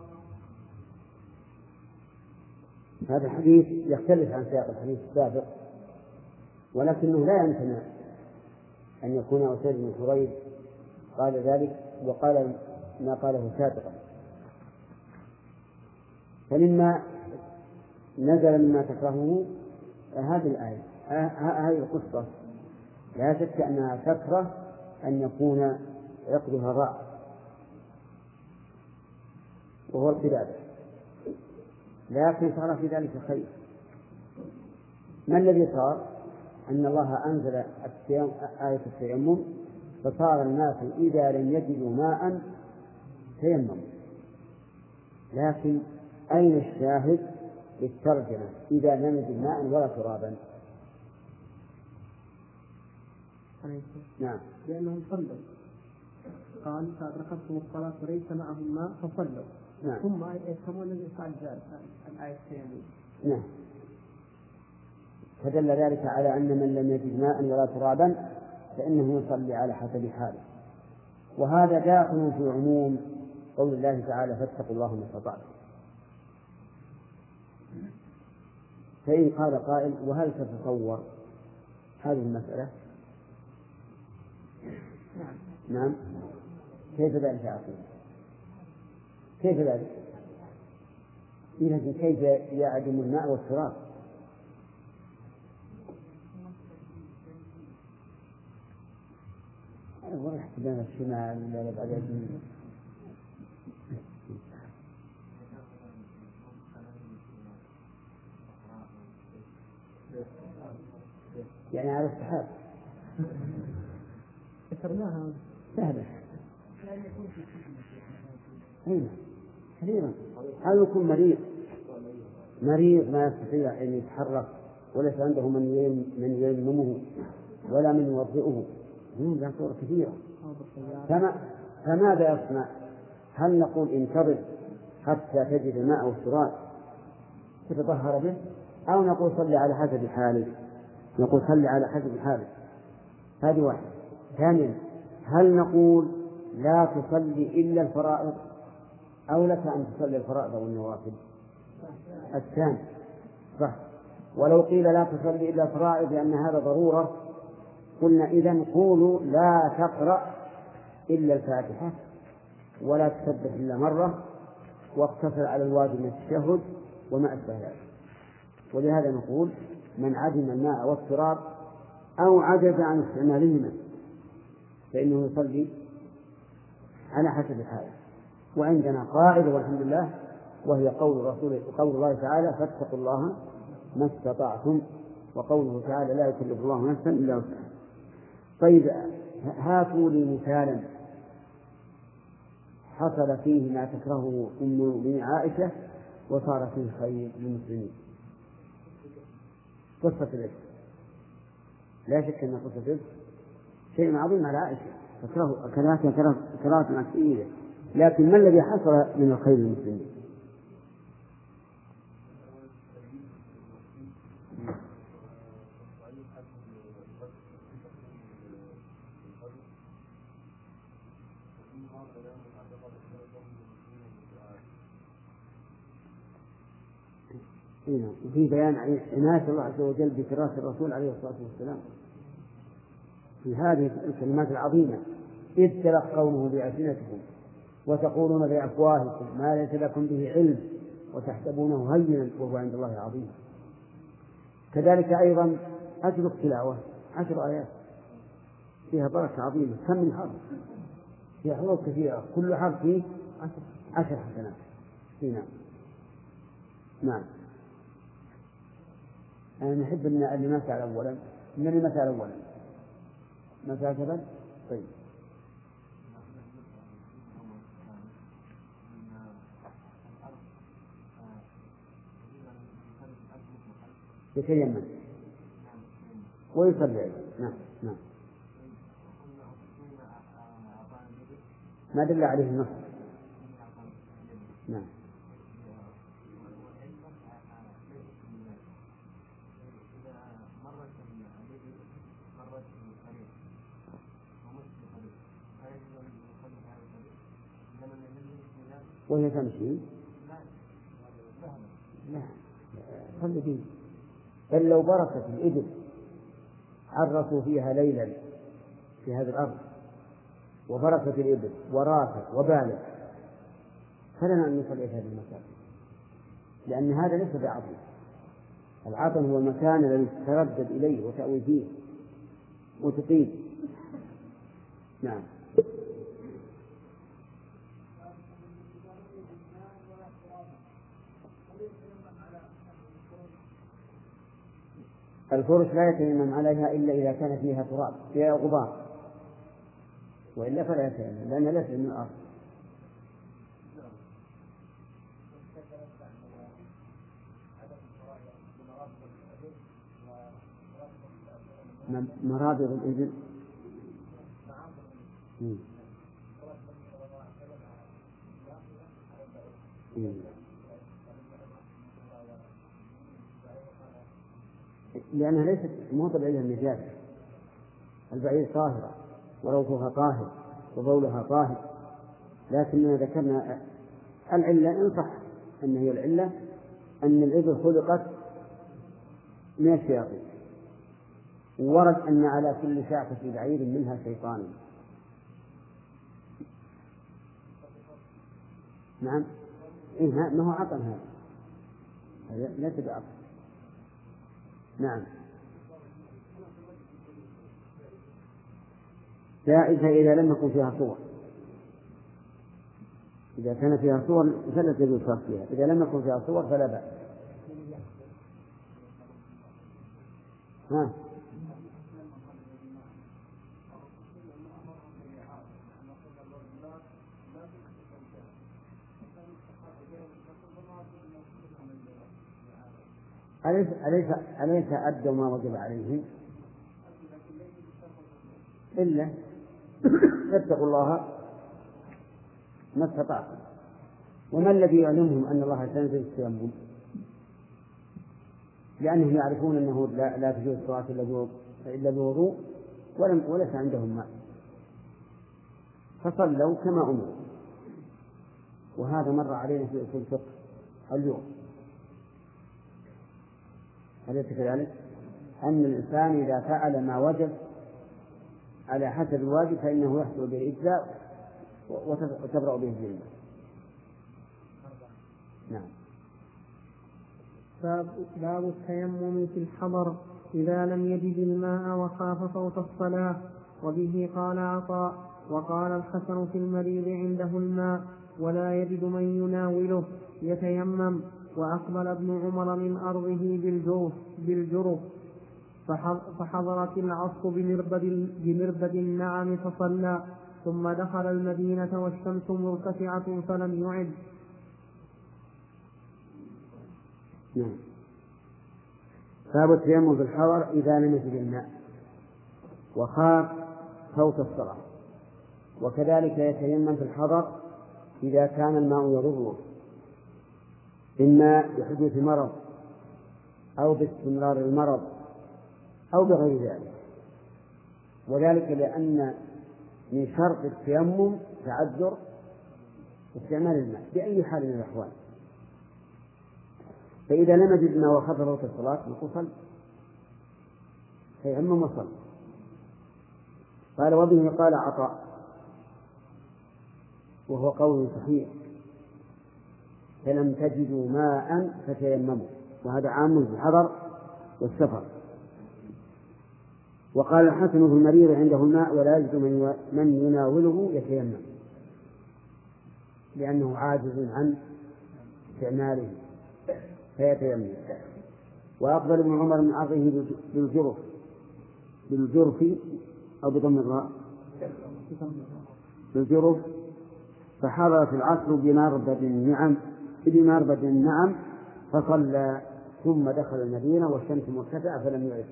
هذا الحديث يختلف عن سياق الحديث السابق، ولكنه لا يمتنع أن يكون أسيد بن حضير قال ذلك وقال ما قاله سابقا، فمما نزل مما تكرهه هذه الآية، هذه القصة لا شك أنها تكره أن يكون عقدها ضاع وهو القلادة، لكن صار في ذلك خير. ما الذي صار؟ أن الله أنزل آية التيمم فصار الناس إذا لم يجدوا ماء تيمموا، لكن أين الشاهد للترجمة إذا لم يجد ماء ولا ترابا؟ نعم، لأنهم صلوا، قال فأدركتهم الصلاة وليس معهم ماء فصلوا. نعم. ثم يفهمون الإنسان الآية التيمم. نعم، فدل ذلك على أن من لم يجد ماء ولا ترابا فإنه يصلي على حسب حاله. وهذا داخل في عموم قول الله تعالى فاتقوا الله ما استطعتم. فإن قال قائل وهل تتصور هذه المسألة؟ نعم. كيف ذلك يا أخي؟ كيف ذلك؟ إذا كيف يعدم الماء والتراب؟ والله احتمال الشمال لا بعد يمين. يعني على السحاب ذكرناها سهلة. أين كثيرا هل يكون مريض ما يستطيع أن يتحرك وليس عنده من يلمه ولا من يوضئه، لا صورة كثيرة. فماذا يصنع؟ هل نقول انتظر حتى تجد الماء والتراب تتطهر به، أو نقول صلي على حسب حالك؟ نقول صلي على حسب حالك، هذه واحدة. ثانيا، هل نقول لا تصلي إلا الفرائض أو لك أن تصلي الفرائض والنوافل؟ الثاني صح. ولو قيل لا تصلي إلا الفرائض لأن هذا ضرورة، قلنا إذن قولوا لا تقرأ إلا الفاتحة ولا تسبح إلا مرة واقتصر على الواجب من التشهد وما أشبه ذلك. ولهذا نقول من عدم الماء والتراب أو عجز عن استعمالهما فإنه يصلي على حسب حاله. وعندنا قاعدة والحمد لله، وهي قول الله تعالى فاتقوا الله ما استطعتم، وقوله تعالى لا يكلف الله نفسا إلا وسعها. طيب هاتوا لي مثالا حصل فيه ما تكرهه أم المؤمنين عائشة وصار فيه خير للمسلمين. قصة الإفك، لا شك أن قصة الإفك شيء عظيم على عائشة تكرهه كراهة عكسية، لكن ما الذي حصل من الخير للمسلمين؟ وفي بيان عناية الله عز وجل بكراسة الرسول عليه الصلاة والسلام في هذه الكلمات العظيمة: إذ تلقونه بألسنتكم وتقولون بأفواهكم ما ليس لكم به علم وتحسبونه هينا وهو عند الله عظيم. كذلك أيضا أجر التلاوة 10 آيات فيها بركة عظيمة. كم من حرف؟ فيها حروف كثيرة، كل حرف فيه 10 حسنات. نعم. نعم. أنا نحب أن اللي ما سأل أولا، من اللي ما سأل أولا ما سأل كذا. طيب يتيمم ويصلي أيضا. نعم نعم، ما دل عليه النص. نعم. وهي تمشي لا صلي فيه، بل لو بركت الإبل عرسوا فيها ليلا في هذه الأرض وبركت الإبل وراثت وبالت فلنا أن نصلي في هذه المكان، لأن هذا ليس بعظم. العظم هو المكان الذي تتردد إليه وتأوي فيه وتقيم. نعم. الفرش لا يتيمم عليها إلا إذا كان فيها تراب فيها غبار، وإلا فلا يتيمم لأنها ليست من الأرض. مرابض الإبل لأنها ليست موضع إلى النجاسة. البعير طاهرة وروثها طاهر وبولها طاهر، لكننا ذكرنا العلة إن صح أن هي العلة أن الإبل خلقت من الشياطين، ورد أن على كل شعفة بعير منها شيطان. نعم إيه ما هو عطن هذا ليس بعطن. نعم جائزة إذا لم يكن فيها صور. إذا كان فيها صور فلا تجوز الصرف فيها، إذا لم يكن فيها صور فلا بأس. أليس أدوا ما وجب عليهم إلا اتقوا الله ما استطعتم. وما الذي يعلمهم أن الله سينزل التيمم؟ لأنهم يعرفون أنه لا تجوز الصلاة إلا بوضوء وليس عندهم ماء، فصلوا كما أمروا. وهذا مر علينا في أصول الفقه اليوم، أليس كذلك؟ أن الإنسان إذا فعل ما وجب على حسب الواجب فإنه يحصل به الإجزاء وتبرأ به الذمة. نعم. باب التيمم في الحضر إذا لم يجد الماء وخاف فوت الصلاة. وبه قال عطاء وقال الحسن في المريض عنده الماء ولا يجد من يناوله يتيمم. وأقبل ابن عمر من أرضه بالجرف فحضرت العصر بمربد النعم فصلى، ثم دخل المدينة والشمس مرتفعة فلم يعد. نعم. باب التيمم في الحضر إذا لم يجد الماء وخاف فوت الصلاة. وكذلك يتيمم في الحضر إذا كان الماء يضره، إما بحدوث مرض أو باستمرار المرض أو بغير ذلك. وذلك لأن من شرط التيمم تعذر استعمال الماء بأي حال من الأحوال. فإذا لم يجد الماء وخاف فوت الصلاة نقول صل، فيتيمم وصل. قال وبه قال عطاء وهو قول صحيح فلم تجدوا ماء فتيمموا، وهذا عام في الحضر والسفر. وقال الحسن في المريض عنده الماء ولا يجد من يناوله يتيمم، لأنه عاجز عن استعماله فيتيمم. وأقبل ابن عمر من عرضه بالجرف أو بضم الراء بالجرف فحضرت العصر بمربد النعم فصلى، ثم دخل المدينة والشمس مرتفعة فلم يعد.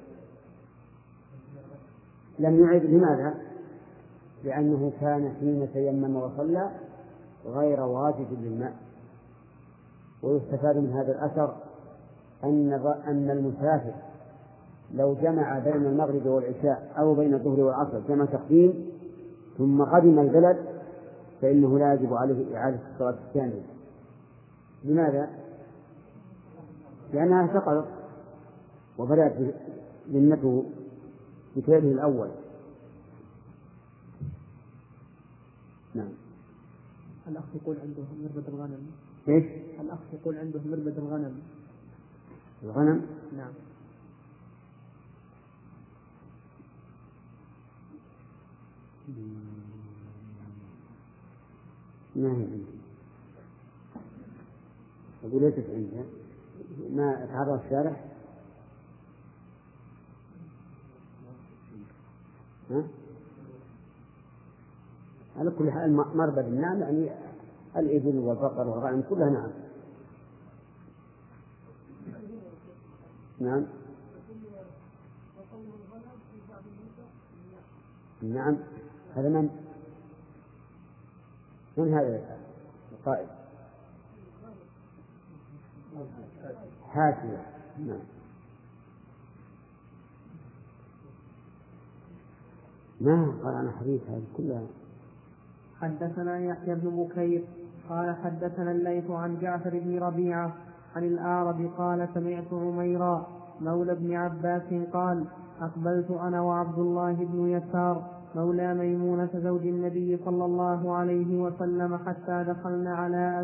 لم يعد لماذا؟ لأنه كان حين تيمم وصلى غير واجب للماء. ويستفاد من هذا الأثر أن المسافر لو جمع بين المغرب والعشاء أو بين الظهر والعصر جمع تقديم ثم قدم البلد فإنه لا يجب عليه إعادة الصلاة الثانية. لماذا؟ لأنها سقطت وبدأت ذمته بفعله الأول. نعم. الأخ يقول عنده مربد الغنم. إيش؟ الأخ يقول عنده مربد الغنم. الغنم؟ نعم. ما هي عندي؟ أقول ليست عندها، ما تعرض الشارح. على كل حال مربد النعم يعني الإبل والبقر والغنم كلها نعم. نعم نعم. هذا من هذا القائل؟ حاشية. نعم. ما قال أنا حديث هذه كلها. حدثنا يحيى بن بكير قال حدثنا الليث عن جعفر بن ربيعة عن الأعرج قال سمعت عميرا مولى ابن عباس قال أقبلت أنا وعبد الله بن يسار مولى ميمونة زوج النبي صلى الله عليه وسلم حتى دخلنا على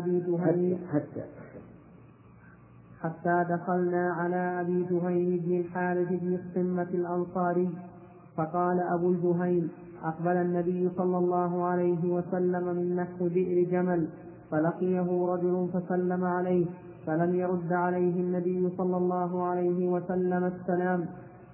أبي جهيم بن الحارث بن الصمة الأنصاري فقال أبو الجهيم أقبل النبي صلى الله عليه وسلم من نحو بئر جمل فلقيه رجل فسلم عليه فلم يرد عليه النبي صلى الله عليه وسلم السلام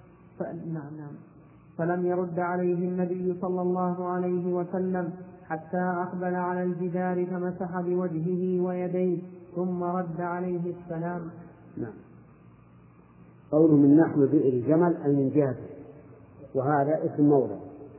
فلم يرد عليه النبي صلى الله عليه وسلم حتى أقبل على الجدار فمسح بوجهه ويديه ثم رد عليه السلام. نعم. قوله من نحو بئر جمل أي من جهته، وهذا اسم موضع.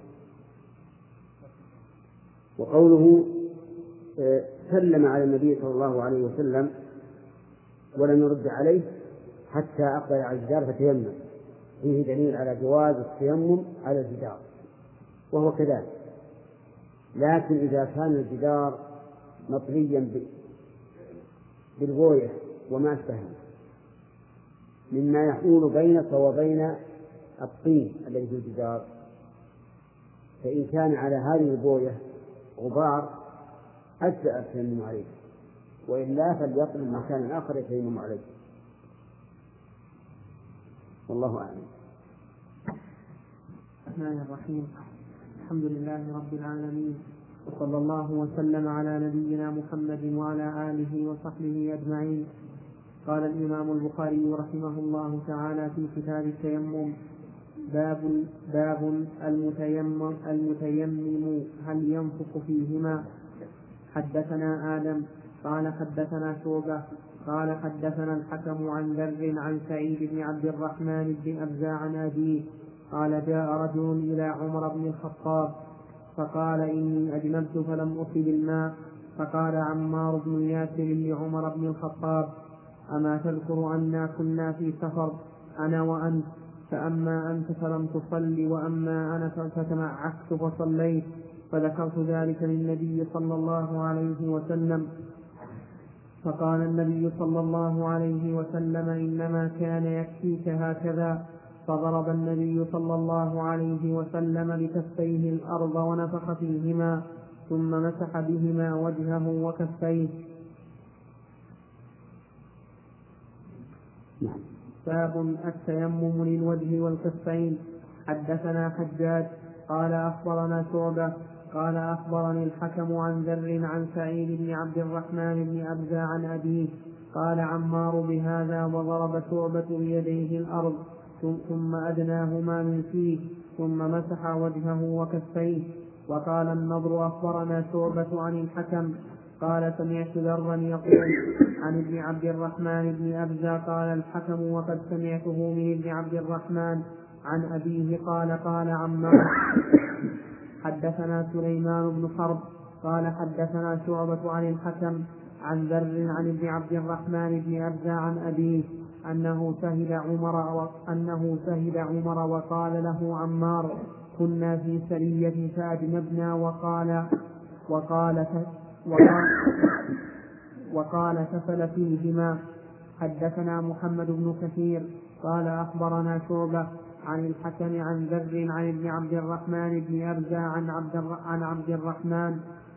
وقوله سلم على النبي صلى الله عليه وسلم ولم يرد عليه حتى أقبل على الجدار فتيمم، فيه دليل على جواز التيمم على الجدار، وهو كذلك. لكن إذا كان الجدار مطليا بالبوية وما أشبهه مما يحول بينك وبين الطين الذي في الجدار، فإن كان على هذه البوية غبار أجزأ التيمم عليه، وإلا فليطلب مكان آخر يتيمم عليه. والله أعلم. الرحمن الرحيم. الحمد لله رب العالمين، وصلى الله وسلم على نبينا محمد وعلى آله وصحبه أجمعين. قال الإمام البخاري رحمه الله تعالى في كتاب التيمم: باب المتيمم هل ينفخ فيهما؟ حدثنا آدم قال حدثنا شعبة قال حدثنا الحكم عن ذر عن سعيد بن عبد الرحمن بن أبزة عن أبيه قال جاء رجل إلى عمر بن الخطاب فقال إني أجنبت فلم أصب الماء، فقال عمار بن ياسر لعمر بن الخطاب: أما تذكر أنا كنا في سفر أنا وأنت، فأما أنت فلم تصل وأما أنا فتمعكت فصليت، فذكرت ذلك للنبي صلى الله عليه وسلم، فقال النبي صلى الله عليه وسلم: إنما كان يكفيك هكذا. فضرب النبي صلى الله عليه وسلم بكفيه الأرض ونفخ فيهما ثم مسح بهما وجهه وكفيه. باب التيمم للوجه والكفين. حدثنا حجاج قال أخبرنا شعبة قال أخبرني الحكم عن ذر عن سعيد بن عبد الرحمن بن أبزة عن أبيه قال عمار بهذا، وضرب شعبة بيديه الأرض ثم أدناهما من فيه ثم مسح وجهه وكفيه. وقال النضر أخبرنا شعبة عن الحكم قال سمعت ذرا يقول عن ابن عبد الرحمن بن أبزة قال الحكم وقد سمعته من ابن عبد الرحمن عن أبيه قال عمار. حدثنا سليمان بن حرب قال حدثنا شعبة عن الحكم عن ذر عن ابن عبد الرحمن بن أبزة عن أبيه أنه شهد عمر وقال له عمار: كنا في سرية فأجنبنا وقال تفل فيهما. حدثنا محمد بن كثير قال أخبرنا شعبة عن الحكم عن ذر عن ابن عبد الرحمن بن أبزة عن عبد الرحمن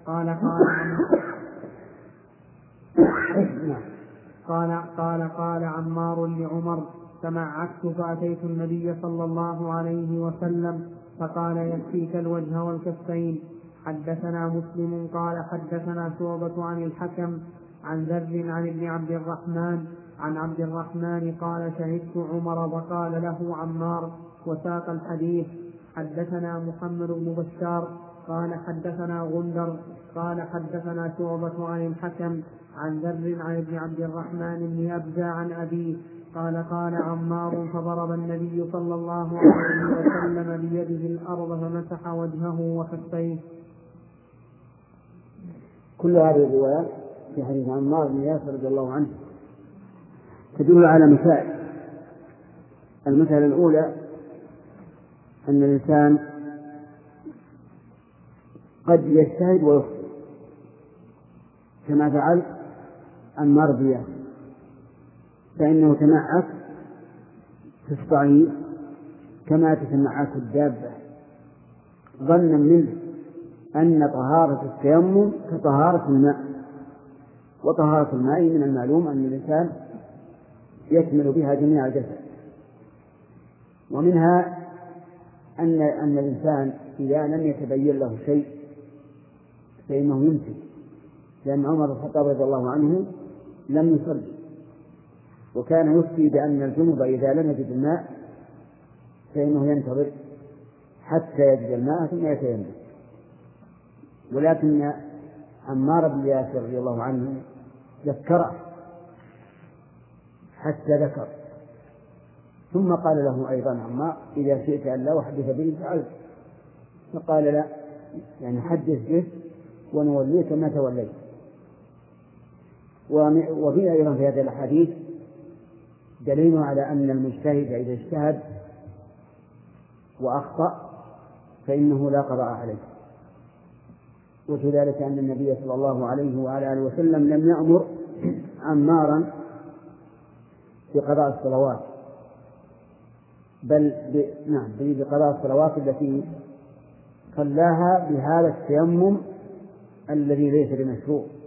قال عمار لعمر: تمعكت فأتيت النبي صلى الله عليه وسلم فقال يكفيك الوجه والكفين. حدثنا مسلم قال حدثنا شعبة عن الحكم عن ذر عن ابن عبد الرحمن قال شهدت عمر وقال له عمار وساق الحديث. حدثنا محمد بن بشار قال حدثنا غندر قال حدثنا شعبة عن الحكم عن ذر عن ابن عبد الرحمن بن أبزة عن أبيه قال قال عمار فضرب النبي صلى الله عليه وسلم بيده الأرض فمسح وجهه وكفيه. كل هذه الروايات في حديث عمار بن ياسر رضي الله عنه تدل على مسائل. المسألة الأولى أن الإنسان قد يجتهد ويخطئ كما فعل عمار بن ياسر، فإنه تنعس في الصعيد كما تتنعس الدابة ظنا منه أن طهارة التيمم كطهارة الماء، وطهارة الماء من المعلوم أن الإنسان يكمل بها جميع الجسد. ومنها أن الإنسان إذا لم يتبين له شيء فإنه يمسك، لأن عمر بن الخطاب رضي الله عنه لم يصلي، وكان يفتي بأن الجنب إذا لم يجد الماء فإنه ينتظر حتى يجد الماء ثم يتيمم. ولكن عمار بن ياسر رضي الله عنه ذكره حتى ذكر، ثم قال له أيضا عمار إذا شئت أن لا أحدث به فعلت، فقال لا، يعني حدث به ونوليك ما توليت. وفي أيضا في هذا الحديث دليل على أن المجتهد إذا اجتهد وأخطأ فإنه لا قضاء عليه، وكذلك أن النبي صلى الله عليه وعلى آله وسلم لم يأمر عمارا بقضاء الصلوات، بل بقضاء الصلوات التي صلاها بهذا التيمم الذي ليس بمشروع.